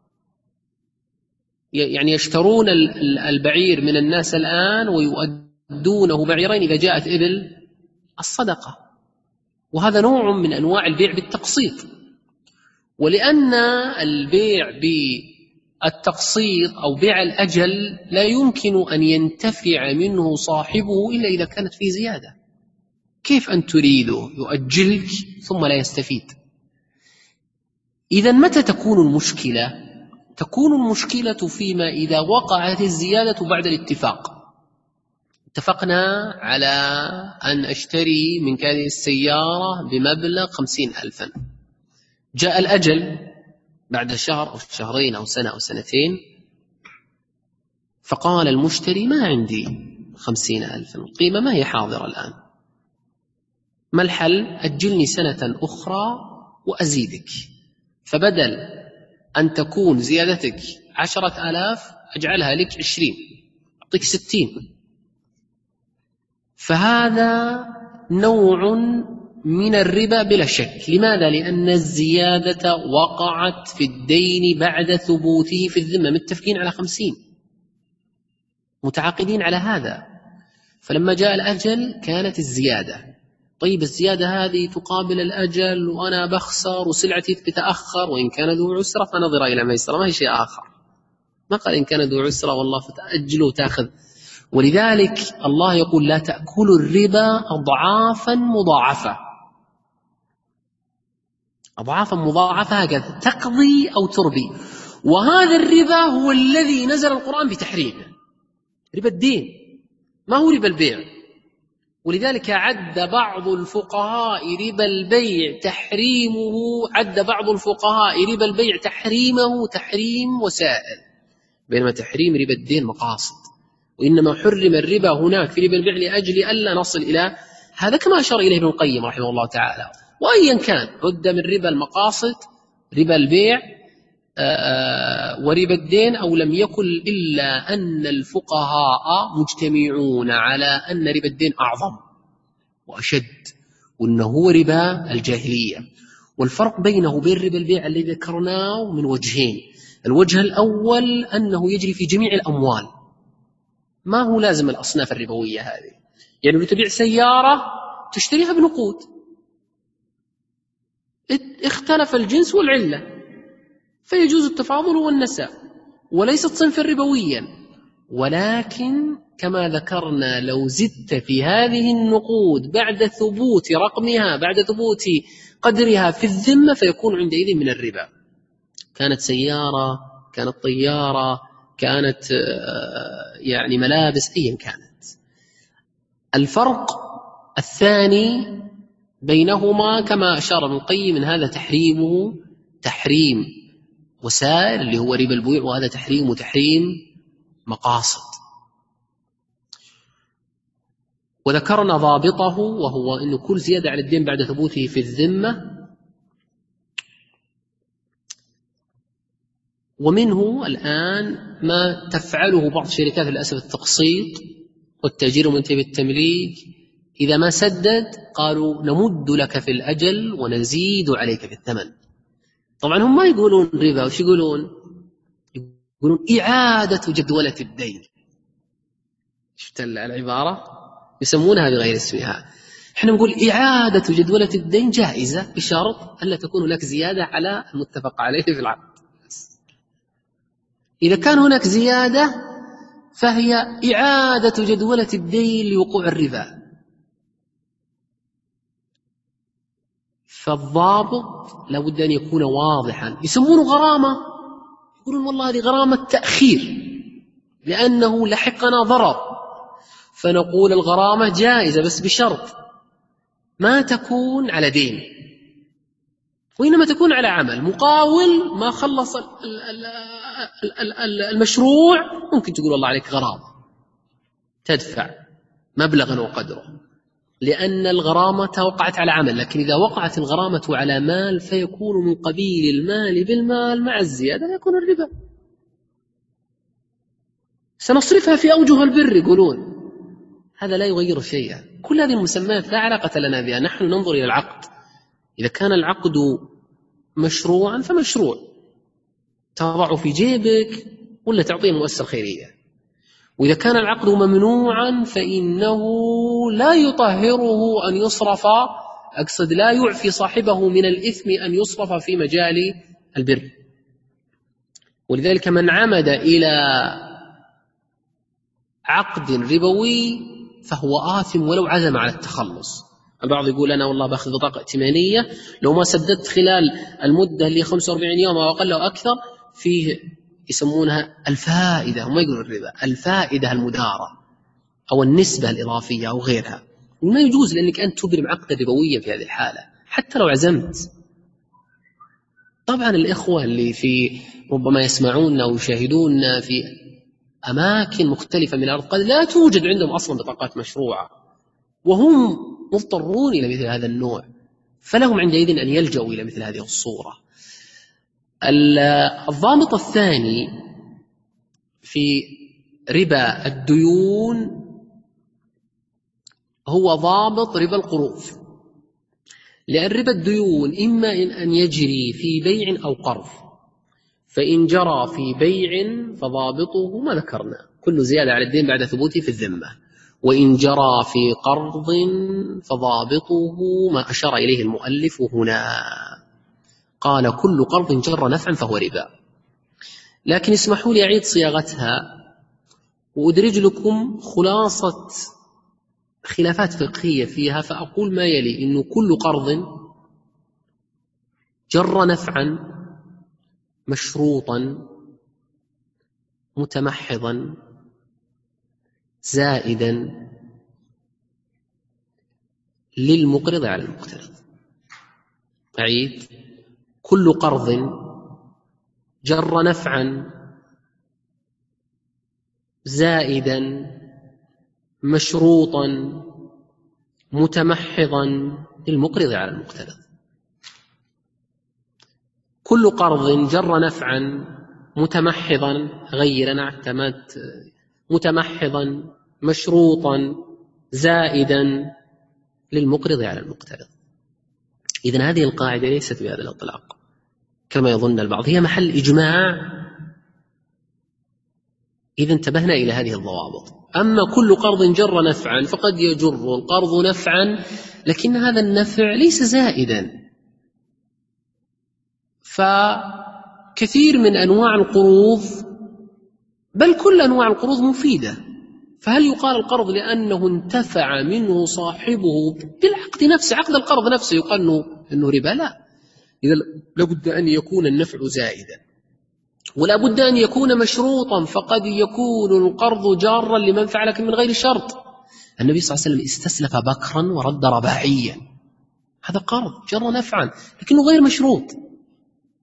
يعني يشترون البعير من الناس الآن ويؤدونه بعيرين إذا جاءت إبل الصدقة، وهذا نوع من أنواع البيع بالتقسيط. ولأن البيع بالتقسيط أو بيع الأجل لا يمكن أن ينتفع منه صاحبه إلا إذا كانت فيه زيادة. كيف أن تريده يؤجلك ثم لا يستفيد؟ إذن متى تكون المشكلة؟ تكون المشكلة فيما إذا وقعت الزيادة بعد الاتفاق. اتفقنا على أن أشتري منك هذه السيارة بمبلغ خمسين ألفا، جاء الأجل بعد شهر أو شهرين أو سنة أو سنتين، فقال المشتري ما عندي خمسين ألفا، القيمة ما هي حاضرة الآن، ما الحل؟ أجلني سنة أخرى وأزيدك، فبدل أن تكون زيادتك عشرة آلاف أجعلها لك عشرين، أعطيك ستين. فهذا نوع من الربا بلا شك. لماذا؟ لأن الزيادة وقعت في الدين بعد ثبوته في الذمة، متفقين على خمسين، متعاقدين على هذا، فلما جاء الأجل كانت الزيادة. طيب الزيادة هذه تقابل الأجل وأنا بخسر وسلعتي تتأخر، وإن كان ذو عسرة فنظر إلى ميسرة، ما هي شيء آخر. ما قال إن كان ذو عسرة والله فتأجله وتأخذ. ولذلك الله يقول لا تأكلوا الربا أضعافا مضاعفة. أضعافا مضاعفة هكذا تقضي أو تربي. وهذا الربا هو الذي نزل القرآن بتحريمه، ربا الدين، ما هو ربا البيع. ولذلك عد بعض الفقهاء ربا البيع تحريمه عد بعض الفقهاء ربا البيع تحريمه تحريم وسائل، بينما تحريم ربا الدين مقاصد. وإنما حرم الربا هناك في ربا البيع لأجل ألا نصل إلى هذا، كما أشار إليه ابن القيم رحمه الله تعالى. وأيا كان عد من ربا المقاصد ربا البيع وربا الدين أو لم يكن، إلا أن الفقهاء مجتمعون على أن ربا الدين أعظم وأشد، وأنه هو ربا الجاهلية. والفرق بينه وبين ربا البيع الذي ذكرناه من وجهين. الوجه الأول أنه يجري في جميع الأموال، ما هو لازم الأصناف الربوية هذه. يعني لو تبيع سيارة تشتريها بنقود، اختلف الجنس والعلة فيجوز التفاضل والنساء، وليست صنفا ربويا. ولكن كما ذكرنا لو زدت في هذه النقود بعد ثبوت رقمها بعد ثبوت قدرها في الذمة فيكون عندئذ من الربا. كانت سيارة، كانت طيارة، كانت يعني ملابس، أيا كانت. الفرق الثاني بينهما كما أشار ابن القيم من هذا تحريمه تحريم وسائل اللي هو ربا البيوع، وهذا تحريم تحريم مقاصد. وذكرنا ضابطه، وهو أن كل زيادة على الدين بعد ثبوته في الذمة. ومنه الآن ما تفعله بعض شركات للأسف التقسيط والتأجير ومنتهي بالتمليك، إذا ما سدد قالوا نمد لك في الأجل ونزيد عليك في الثمن. طبعا هم ما يقولون ربا، وش يقولون؟ يقولون إعادة جدولة الدين. شفت العبارة؟ يسمونها بغير اسمها. احنا نقول إعادة جدولة الدين جائزة بشرط ألا تكون هناك زيادة على المتفق عليه في العقد. إذا كان هناك زيادة فهي إعادة جدولة الدين لوقوع الربا. فالضابط لابد أن يكون واضحا. يسمونه غرامة، يقولون والله هذه غرامة تأخير لأنه لحقنا ضرر، فنقول الغرامة جائزة بس بشرط ما تكون على دين، وإنما تكون على عمل. مقاول ما خلص المشروع ممكن تقول والله عليك غرامة، تدفع مبلغا وقدره، لأن الغرامة وقعت على عمل. لكن إذا وقعت الغرامة على مال فيكون من قبيل المال بالمال مع الزيادة، يكون الربا. سنصرفها في أوجه البر يقولون. هذا لا يغير شيئا. كل هذه المسميات لا علاقة لنا بها. نحن ننظر إلى العقد. إذا كان العقد مشروعا فمشروع، تضعه في جيبك ولا تعطيه المؤسسة الخيرية. وإذا كان العقد ممنوعا فإنه لا يطهره أن يصرف، أقصد لا يعفي صاحبه من الإثم أن يصرف في مجال البر. ولذلك من عمد إلى عقد ربوي فهو آثم ولو عزم على التخلص. البعض يقول أنا والله باخذ بطاقة ائتمانية لو ما سددت خلال المدة اللي خمسة وأربعين يوم أو أقل أو أكثر، فيه يسمونها الفائدة، هم يقولون الربا، الفائدة المدارة أو النسبة الإضافية أو غيرها. وما يجوز لأنك أنت تبرم عقدا ربويا في هذه الحالة حتى لو عزمت. طبعا الإخوة اللي في ربما يسمعون أو يشاهدون في أماكن مختلفة من الأرض قد لا توجد عندهم أصلا بطاقات مشروعة، وهم مضطرون إلى مثل هذا النوع، فلهم عندئذ أن يلجأوا إلى مثل هذه الصورة. الضابط الثاني في ربا الديون هو ضابط ربا القروض. لأن ربا الديون إما أن يجري في بيع أو قرض، فإن جرى في بيع فضابطه ما ذكرنا، كل زيادة على الدين بعد ثبوته في الذمة. وإن جرى في قرض فضابطه ما أشار إليه المؤلف هنا، قال كل قرض جر نفعا فهو ربا. لكن اسمحوا لي أعيد صياغتها وأدرج لكم خلاصة خلافات فقهية فيها، فأقول ما يلي: إنه كل قرض جر نفعا مشروطا متمحضا زائدا للمقرض على المقترض. أعيد: كل قرض جر نفعا زائدا مشروطا متمحضا للمقرض على المقترض. كل قرض جر نفعا متمحضا، غير أنا اعتمدت متمحضا مشروطا زائدا للمقرض على المقترض. إذن هذه القاعدة ليست بهذا الإطلاق كما يظن البعض، هي محل إجماع إذا انتبهنا إلى هذه الضوابط. أما كل قرض جر نفعا فقد يجر القرض نفعا لكن هذا النفع ليس زائدا، فكثير من أنواع القروض بل كل أنواع القروض مفيدة، فهل يقال القرض لأنه انتفع منه صاحبه بالعقد نفسه، عقد القرض نفسه يقال أنه ربا؟ لا، إذا لابد أن يكون النفع زائدا، ولا بد أن يكون مشروطا، فقد يكون القرض جارا لمنفعة لكن من غير شرط. النبي صلى الله عليه وسلم استسلف بكرا ورد رباعيا، هذا قرض جر نفعا لكنه غير مشروط.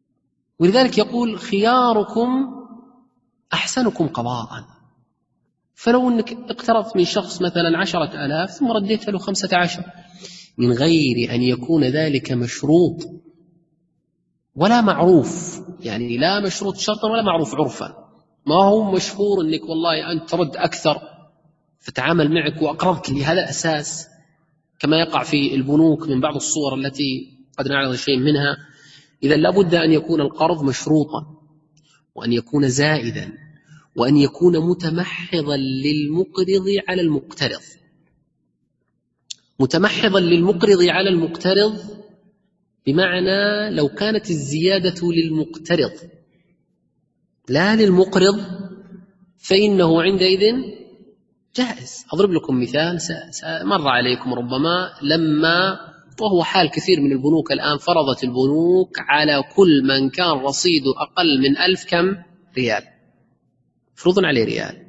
ولذلك يقول: خياركم أحسنكم قضاء. فلو أنك اقترضت من شخص مثلا عشرة آلاف ثم رديت له خمسة عشر من غير أن يكون ذلك مشروط ولا معروف، يعني لا مشروط شرطا ولا معروف عرفا، ما هو مشهور أنك والله أنت ترد أكثر فتعامل معك وأقرضك لهذا الأساس، كما يقع في البنوك من بعض الصور التي قد نعرض شيء منها. إذا لابد أن يكون القرض مشروطا، وأن يكون زائدا، وأن يكون متمحضا للمقرض على المقترض. متمحضا للمقرض على المقترض بمعنى لو كانت الزيادة للمقترض لا للمقرض فإنه عندئذ جائز. أضرب لكم مثال مر عليكم ربما، لما وهو حال كثير من البنوك الآن، فرضت البنوك على كل من كان رصيده أقل من ألف كم ريال، فرضا عليه ريال.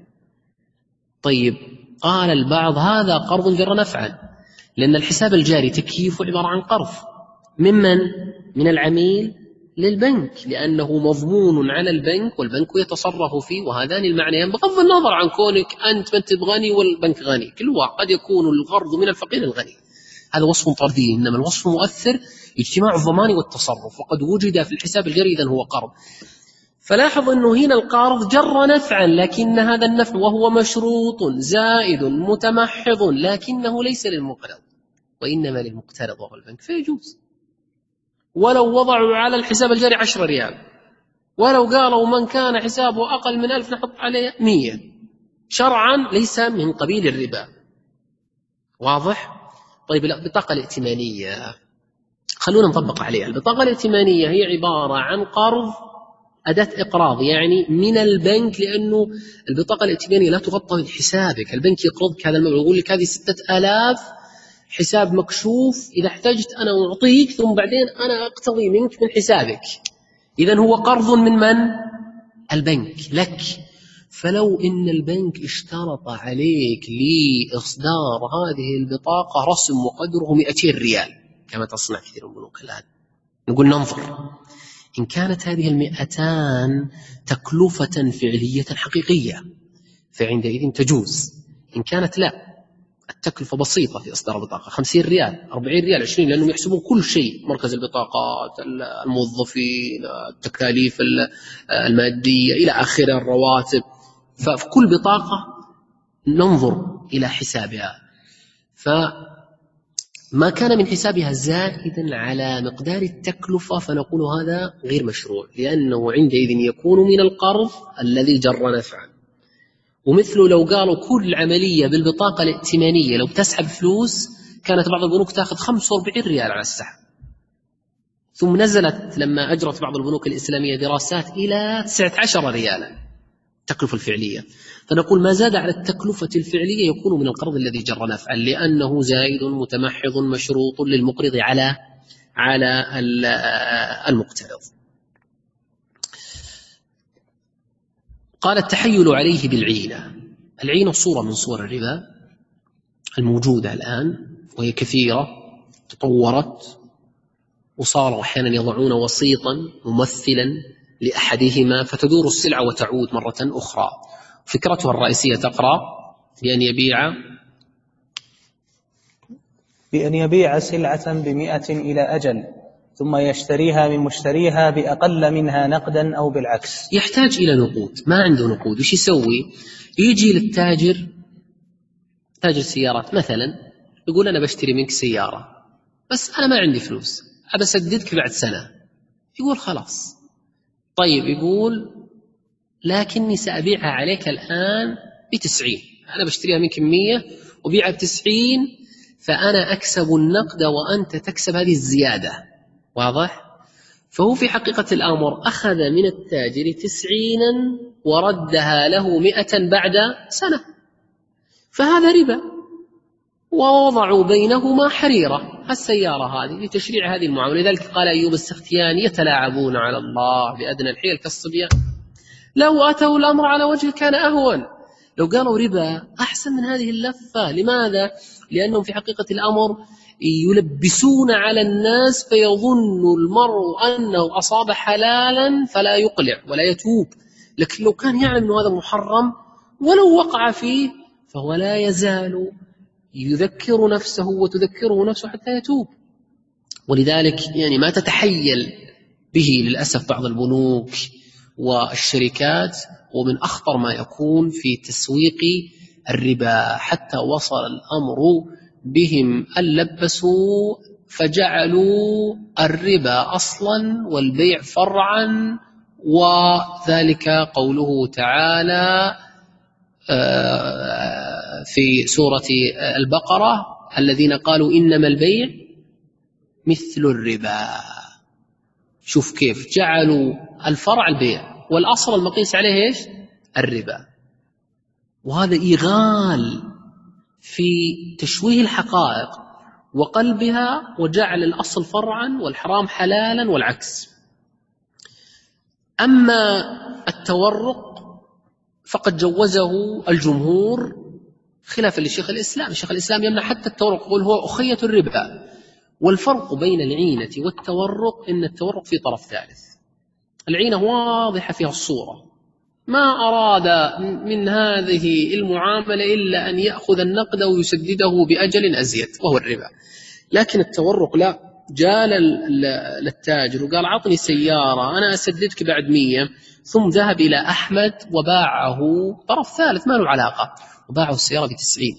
طيب قال البعض هذا قرض جر نفعا، لأن الحساب الجاري تكييفه عبارة عن قرض ممن؟ من العميل للبنك، لأنه مضمون على البنك والبنك يتصرف فيه، وهذان المعنيان بغض النظر عن كونك أنت من تبغني والبنك غني، كل واحد قد يكون القرض من الفقير الغني، هذا وصف طردي، إنما الوصف المؤثر اجتماع الضمان والتصرف، وقد وجد في الحساب الجاري إذن هو قرض. فلاحظ أنه هنا القرض جر نفعا، لكن هذا النفع وهو مشروط زائد متمحض، لكنه ليس للمقرض وإنما للمقترض وهو البنك، فيجوز. ولو وضعوا على الحساب الجاري عشرة ريال، ولو قالوا من كان حسابه أقل من ألف نحط عليه مية، شرعا ليس من قبيل الربا. واضح؟ طيب البطاقة الائتمانية خلونا نطبق عليها. البطاقة الائتمانية هي عبارة عن قرض أداة إقراض يعني من البنك، لأنه البطاقة الائتمانية لا تغطى من حسابك، البنك يقرضك هذا المبلغ، يقول لك هذه ستة آلاف حساب مكشوف، إذا احتجت أنا أعطيك ثم بعدين أنا أقتضي منك من حسابك. إذن هو قرض من من؟ البنك لك. فلو إن البنك اشترط عليك لإصدار هذه البطاقة رسم وقدره مئتين ريال كما تصنع كثير من البنوك الآن، نقول ننظر إن كانت هذه المئتان تكلفة فعلية حقيقية فعندئذ تجوز، إن كانت لا التكلفة بسيطة في إصدار بطاقة خمسين ريال أربعين ريال عشرين، لأنهم يحسبون كل شيء، مركز البطاقات، الموظفين، التكاليف المادية إلى آخر الرواتب، ففي كل بطاقة ننظر إلى حسابها، فما كان من حسابها زائدا على مقدار التكلفة فنقول هذا غير مشروع، لأنه عندئذ يكون من القرض الذي جر نفعا. ومثله لو قالوا كل عملية بالبطاقة الائتمانية لو تسحب فلوس، كانت بعض البنوك تأخذ خمسة وأربعين ريال على السحب، ثم نزلت لما أجرت بعض البنوك الإسلامية دراسات إلى تسعة عشر ريالا التكلفة الفعلية، فنقول ما زاد على التكلفة الفعلية يكون من القرض الذي جر نفعا، لأنه زائد متمحض مشروط للمقرض على على المقترض. قال التحيل عليه بالعينة. العينة صورة من صور الربا الموجودة الآن، وهي كثيرة تطورت، وصاروا أحيانا يضعون وسيطا ممثلا لأحدهما فتدور السلعة وتعود مرة أخرى. فكرتها الرئيسية تقرأ بأن يبيع بأن يبيع سلعة بمئة إلى أجل ثم يشتريها من مشتريها بأقل منها نقدا أو بالعكس. يحتاج إلى نقود، ما عنده نقود، وش يسوي؟ يجي للتاجر، تاجر سيارات مثلا، يقول أنا بشتري منك سيارة بس أنا ما عندي فلوس، أبى أسددك بعد سنة. يقول خلاص طيب، يقول لكني سأبيعها عليك الآن بتسعين، أنا بشتريها منك مية وبيعها بتسعين، فأنا أكسب النقد وأنت تكسب هذه الزيادة. واضح؟ فهو في حقيقة الأمر أخذ من التاجر تسعينا وردها له مئة بعد سنة، فهذا ربا، ووضعوا بينهما حريرة السيارة هذه لتشريع هذه المعاملة. لذلك قال أيوب السختياني يتلاعبون على الله بأدنى الحيل كالصبيان، لو أتوا الأمر على وجه كان أهون. لو قالوا ربا أحسن من هذه اللفة. لماذا؟ لأنهم في حقيقة الأمر يلبسون على الناس فيظن المرء أنه أصاب حلالا فلا يقلع ولا يتوب، لكن لو كان يعلم أنه هذا محرم ولو وقع فيه فهو لا يزال يذكر نفسه وتذكره نفسه حتى يتوب. ولذلك يعني ما تتحيل به للأسف بعض البنوك والشركات، ومن أخطر ما يكون في تسويق الربا، حتى وصل الأمر بهم أن لبسوا فجعلوا الربا أصلا والبيع فرعا. وذلك قوله تعالى في سورة البقرة: الذين قالوا إنما البيع مثل الربا. شوف كيف جعلوا الفرع البيع والأصل المقيس عليه إيش؟ الربا. وهذا إيغال في تشويه الحقائق وقلبها، وجعل الأصل فرعا والحرام حلالا والعكس. أما التورق فقد جوزه الجمهور خلافا لشيخ الإسلام. شيخ الإسلام يمنع حتى التورق، يقول هو أخية الربا. والفرق بين العينة والتورق إن التورق في طرف ثالث، العينة واضحة فيها الصورة، ما أراد من هذه المعاملة إلا أن يأخذ النقد ويسدده بأجل أزيد وهو الربا. لكن التورق لا، جاء للتاجر وقال عطني سيارة أنا أسددك بعد مية، ثم ذهب إلى أحمد وباعه طرف ثالث ما له علاقة، وباعه السيارة بتسعين.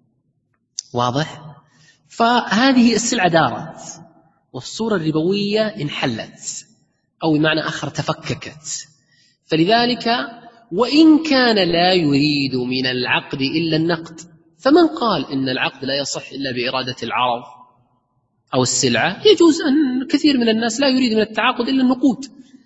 واضح؟ فهذه السلعة دارت والصورة الربوية انحلت، أو بمعنى آخر تفككت. فلذلك وإن كان لا يريد من العقد إلا النقد، فمن قال إن العقد لا يصح إلا بإرادة العرض أو السلعة؟ يجوز أن كثير من الناس لا يريد من التعاقد إلا النقود.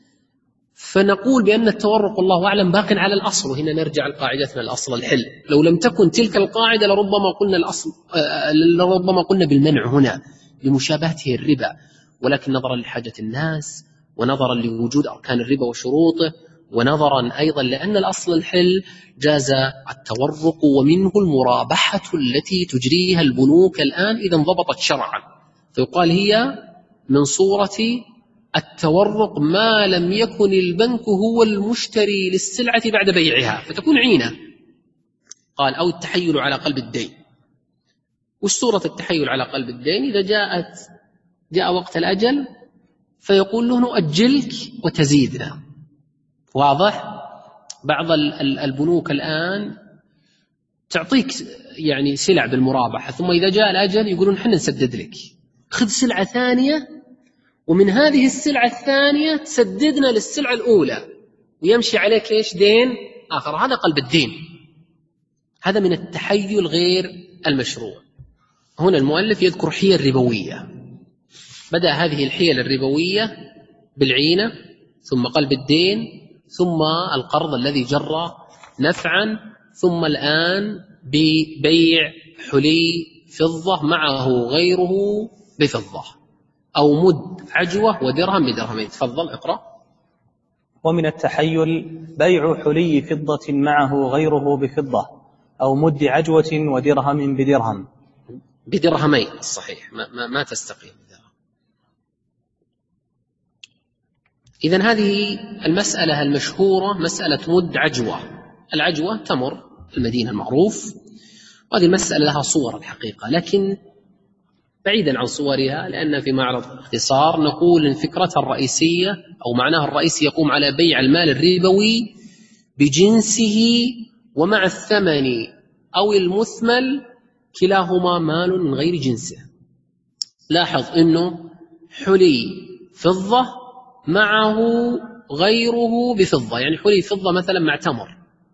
فنقول بأن التورق والله أعلم باق على الأصل. وهنا نرجع لقاعدتنا الأصل الحل. لو لم تكن تلك القاعدة لربما قلنا الأصل لربما قلنا بالمنع هنا لمشابهته الربا، ولكن نظرا لحاجة الناس ونظرا لوجود أركان الربا وشروطه، ونظرا أيضا لأن الأصل الحل، جاز التورق. ومنه المرابحة التي تجريها البنوك الآن إذا انضبطت شرعا، فيقال هي من صورة التورق ما لم يكن البنك هو المشتري للسلعة بعد بيعها، فتكون عينة. قال أو التحيل على قلب الدين. والصورة التحيل على قلب الدين إذا جاءت جاء وقت الأجل فيقول له نؤجلك وتزيدنا. واضح؟ بعض البنوك الآن تعطيك يعني سلع بالمرابحة، ثم إذا جاء الأجل يقولون حنا نسدد لك، خذ سلعة ثانية ومن هذه السلعة الثانية تسددنا للسلعة الأولى، ويمشي عليك إيش؟ دين آخر. هذا قلب الدين، هذا من التحيل غير المشروع. هنا المؤلف يذكر حيل ربوية. بدأ هذه الحيل الربوية بالعينة، ثم قلب الدين، ثم القرض الذي جر نفعا، ثم الآن ببيع حلي فضة معه غيره بفضة، أو مد عجوة ودرهم بدرهمين. تفضل اقرأ. ومن التحيل بيع حلي فضة معه غيره بفضة، أو مد عجوة ودرهم بدرهم. بدرهمين الصحيح، ما, ما, ما تستقيم. إذن هذه المسألة المشهورة مسألة مد عجوة. العجوة تمر المدينة المعروف، وهذه المسألة لها صور الحقيقة، لكن بعيدا عن صورها لأن في معرض اختصار نقول إن فكرتها الرئيسية أو معناها الرئيسي يقوم على بيع المال الربوي بجنسه ومع الثمن أو المثمل، كلاهما مال من غير جنسه. لاحظ أنه حلي فضة معه غيره بفضة، يعني حلي فضة مثلا مع تمر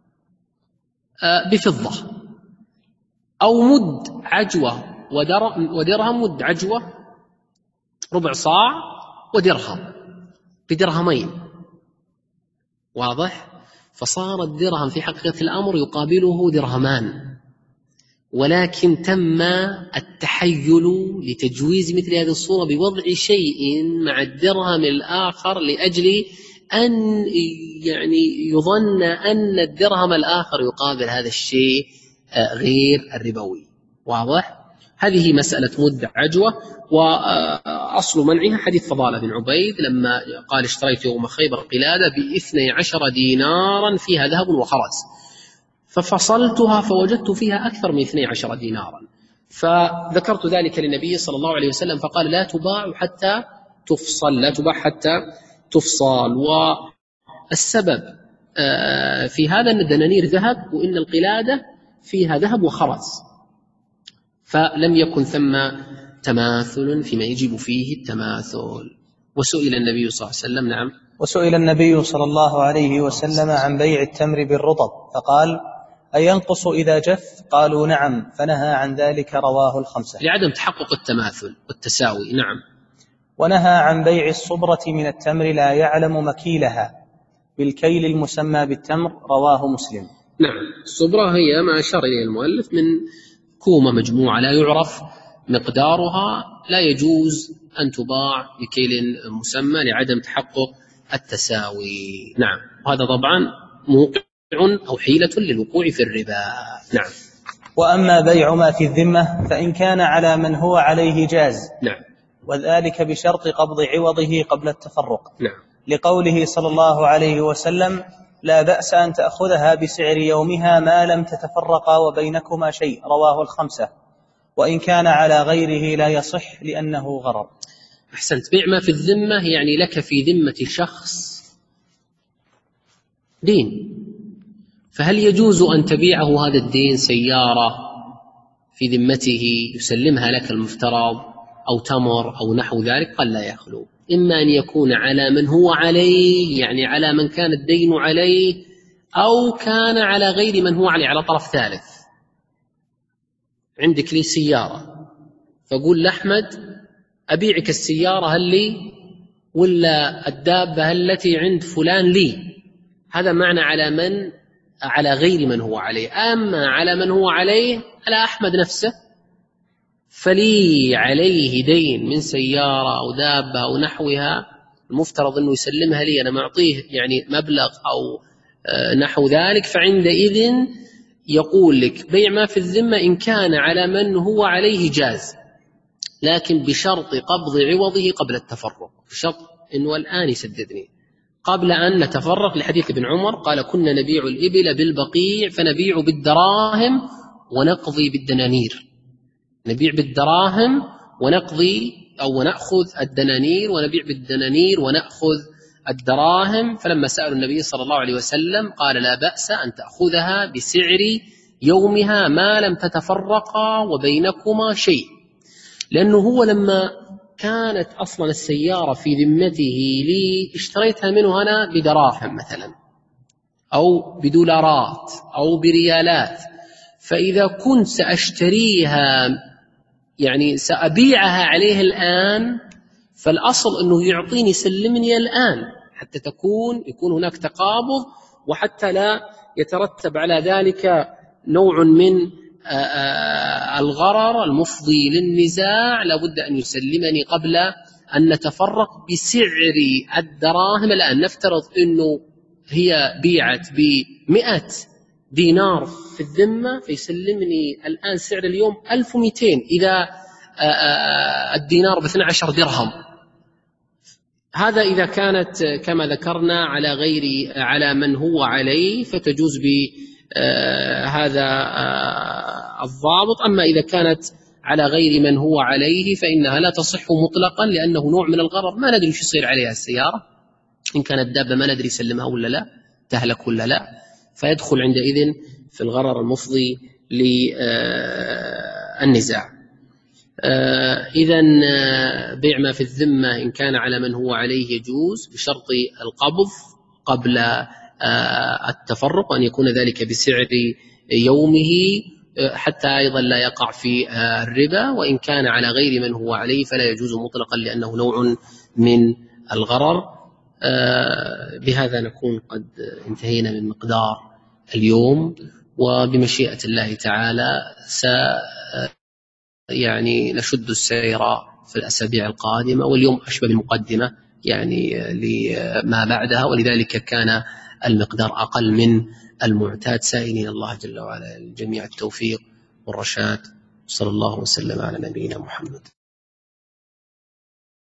بفضة، أو مد عجوة ودرهم، مد عجوة ربع صاع ودرهم بدرهمين. واضح؟ فصار الدرهم في حقيقة الأمر يقابله درهمان، ولكن تم التحيل لتجويز مثل هذه الصورة بوضع شيء مع الدرهم الآخر لأجل أن يعني يظن أن الدرهم الآخر يقابل هذا الشيء غير الربوي. واضح؟ هذه مسألة مد عجوة. وأصل منعها حديث فضالة بن عبيد لما قال اشتريت يوم خيبر قلادة باثني عشر دينارا فيها ذهب وخرز، ففصلتها فوجدت فيها أكثر من اثني عشر دينارا، فذكرت ذلك للنبي صلى الله عليه وسلم فقال لا تباع حتى تفصل، لا تباع حتى تفصل. والسبب في هذا أن الدنانير ذهب وإن القلادة فيها ذهب وخرز، فلم يكن ثم تماثل فيما يجب فيه التماثل. وسئل النبي صلى الله عليه وسلم نعم وسئل النبي صلى الله عليه وسلم عن بيع التمر بالرطب فقال أينقص إذا جف؟ قالوا نعم، فنهى عن ذلك، رواه الخمسة. لعدم تحقق التماثل والتساوي. نعم. ونهى عن بيع الصبرة من التمر لا يعلم مكيلها بالكيل المسمى بالتمر، رواه مسلم. نعم. الصبرة هي ما أشار إليه المؤلف من كومة مجموعة لا يعرف مقدارها، لا يجوز أن تباع بكيل مسمى لعدم تحقق التساوي. نعم. وهذا طبعا موقع أو حيلة للوقوع في الربا. نعم. وأما بيع ما في الذمة فإن كان على من هو عليه جاز. نعم. وذلك بشرط قبض عوضه قبل التفرق. نعم. لقوله صلى الله عليه وسلم لا بأس أن تأخذها بسعر يومها ما لم تتفرقا وبينكما شيء، رواه الخمسة. وإن كان على غيره لا يصح لأنه غرر. أحسنت. بيع ما في الذمة يعني لك في ذمة شخص دين، فهل يجوز أن تبيعه هذا الدين سيارة في ذمته يسلمها لك المفترض أو تمر أو نحو ذلك؟ قال لا يخلو، إما أن يكون على من هو عليه يعني على من كان الدين عليه، أو كان على غير من هو عليه على طرف ثالث. عندك لي سيارة فقول لأحمد أبيعك السيارة هل لي، ولا الدابة التي عند فلان لي، هذا معنى على من على غير من هو عليه. أما على من هو عليه على أحمد نفسه فلي عليه دين من سيارة أو دابة أو نحوها، المفترض أنه يسلمها لي، أنا معطيه يعني مبلغ أو نحو ذلك، فعندئذ يقول لك بيع ما في الذمة إن كان على من هو عليه جاز، لكن بشرط قبض عوضه قبل التفرق، بشرط أنه الآن يسددني قبل أن نتفرق، لحديث ابن عمر قال كنا نبيع الإبل بالبقيع فنبيع بالدراهم ونقضي بالدنانير، نبيع بالدراهم ونقضي أو ونأخذ الدنانير، ونبيع بالدنانير ونأخذ الدراهم. فلما سألوا النبي صلى الله عليه وسلم قال لا بأس أن تأخذها بسعر يومها ما لم تتفرقا وبينكما شيء، لأنه هو لما كانت أصلا السيارة في ذمته لي اشتريتها منه أنا بدراهم مثلا أو بدولارات أو بريالات، فإذا كنت سأشتريها يعني سأبيعها عليه الآن، فالأصل أنه يعطيني سلمني الآن حتى تكون يكون هناك تقابض، وحتى لا يترتب على ذلك نوع من الغرر المفضي للنزاع. لابد أن يسلمني قبل أن نتفرق بسعر الدراهم الآن. نفترض أنه هي بيعت بمئة دينار في الذمة، فيسلمني الآن سعر اليوم ألف ومئتين إذا الدينار باثنى عشر درهم. هذا إذا كانت كما ذكرنا على غير على من هو عليه فتجوز بهذا الضابط. أما إذا كانت على غير من هو عليه فإنها لا تصح مطلقا، لأنه نوع من الغرر، ما ندري شو يصير عليها السيارة، إن كانت دابة ما ندري يسلمها ولا لا، تهلك ولا لا، فيدخل عندئذ في الغرر المفضي للنزاع. إذن بيع ما في الذمة إن كان على من هو عليه يجوز بشرط القبض قبل التفرق، وأن يكون ذلك بسعر يومه حتى أيضا لا يقع في الربا. وإن كان على غير من هو عليه فلا يجوز مطلقا لأنه نوع من الغرر. بهذا نكون قد انتهينا من مقدار اليوم، وبمشيئة الله تعالى س يعني نشد السير في الأسابيع القادمة، واليوم أشبه بالمقدمة يعني لما بعدها، ولذلك كان المقدار أقل من المعتاد، سائلين الله جل وعلا الجميع التوفيق والرشاد. صلى الله وسلم على نبينا محمد.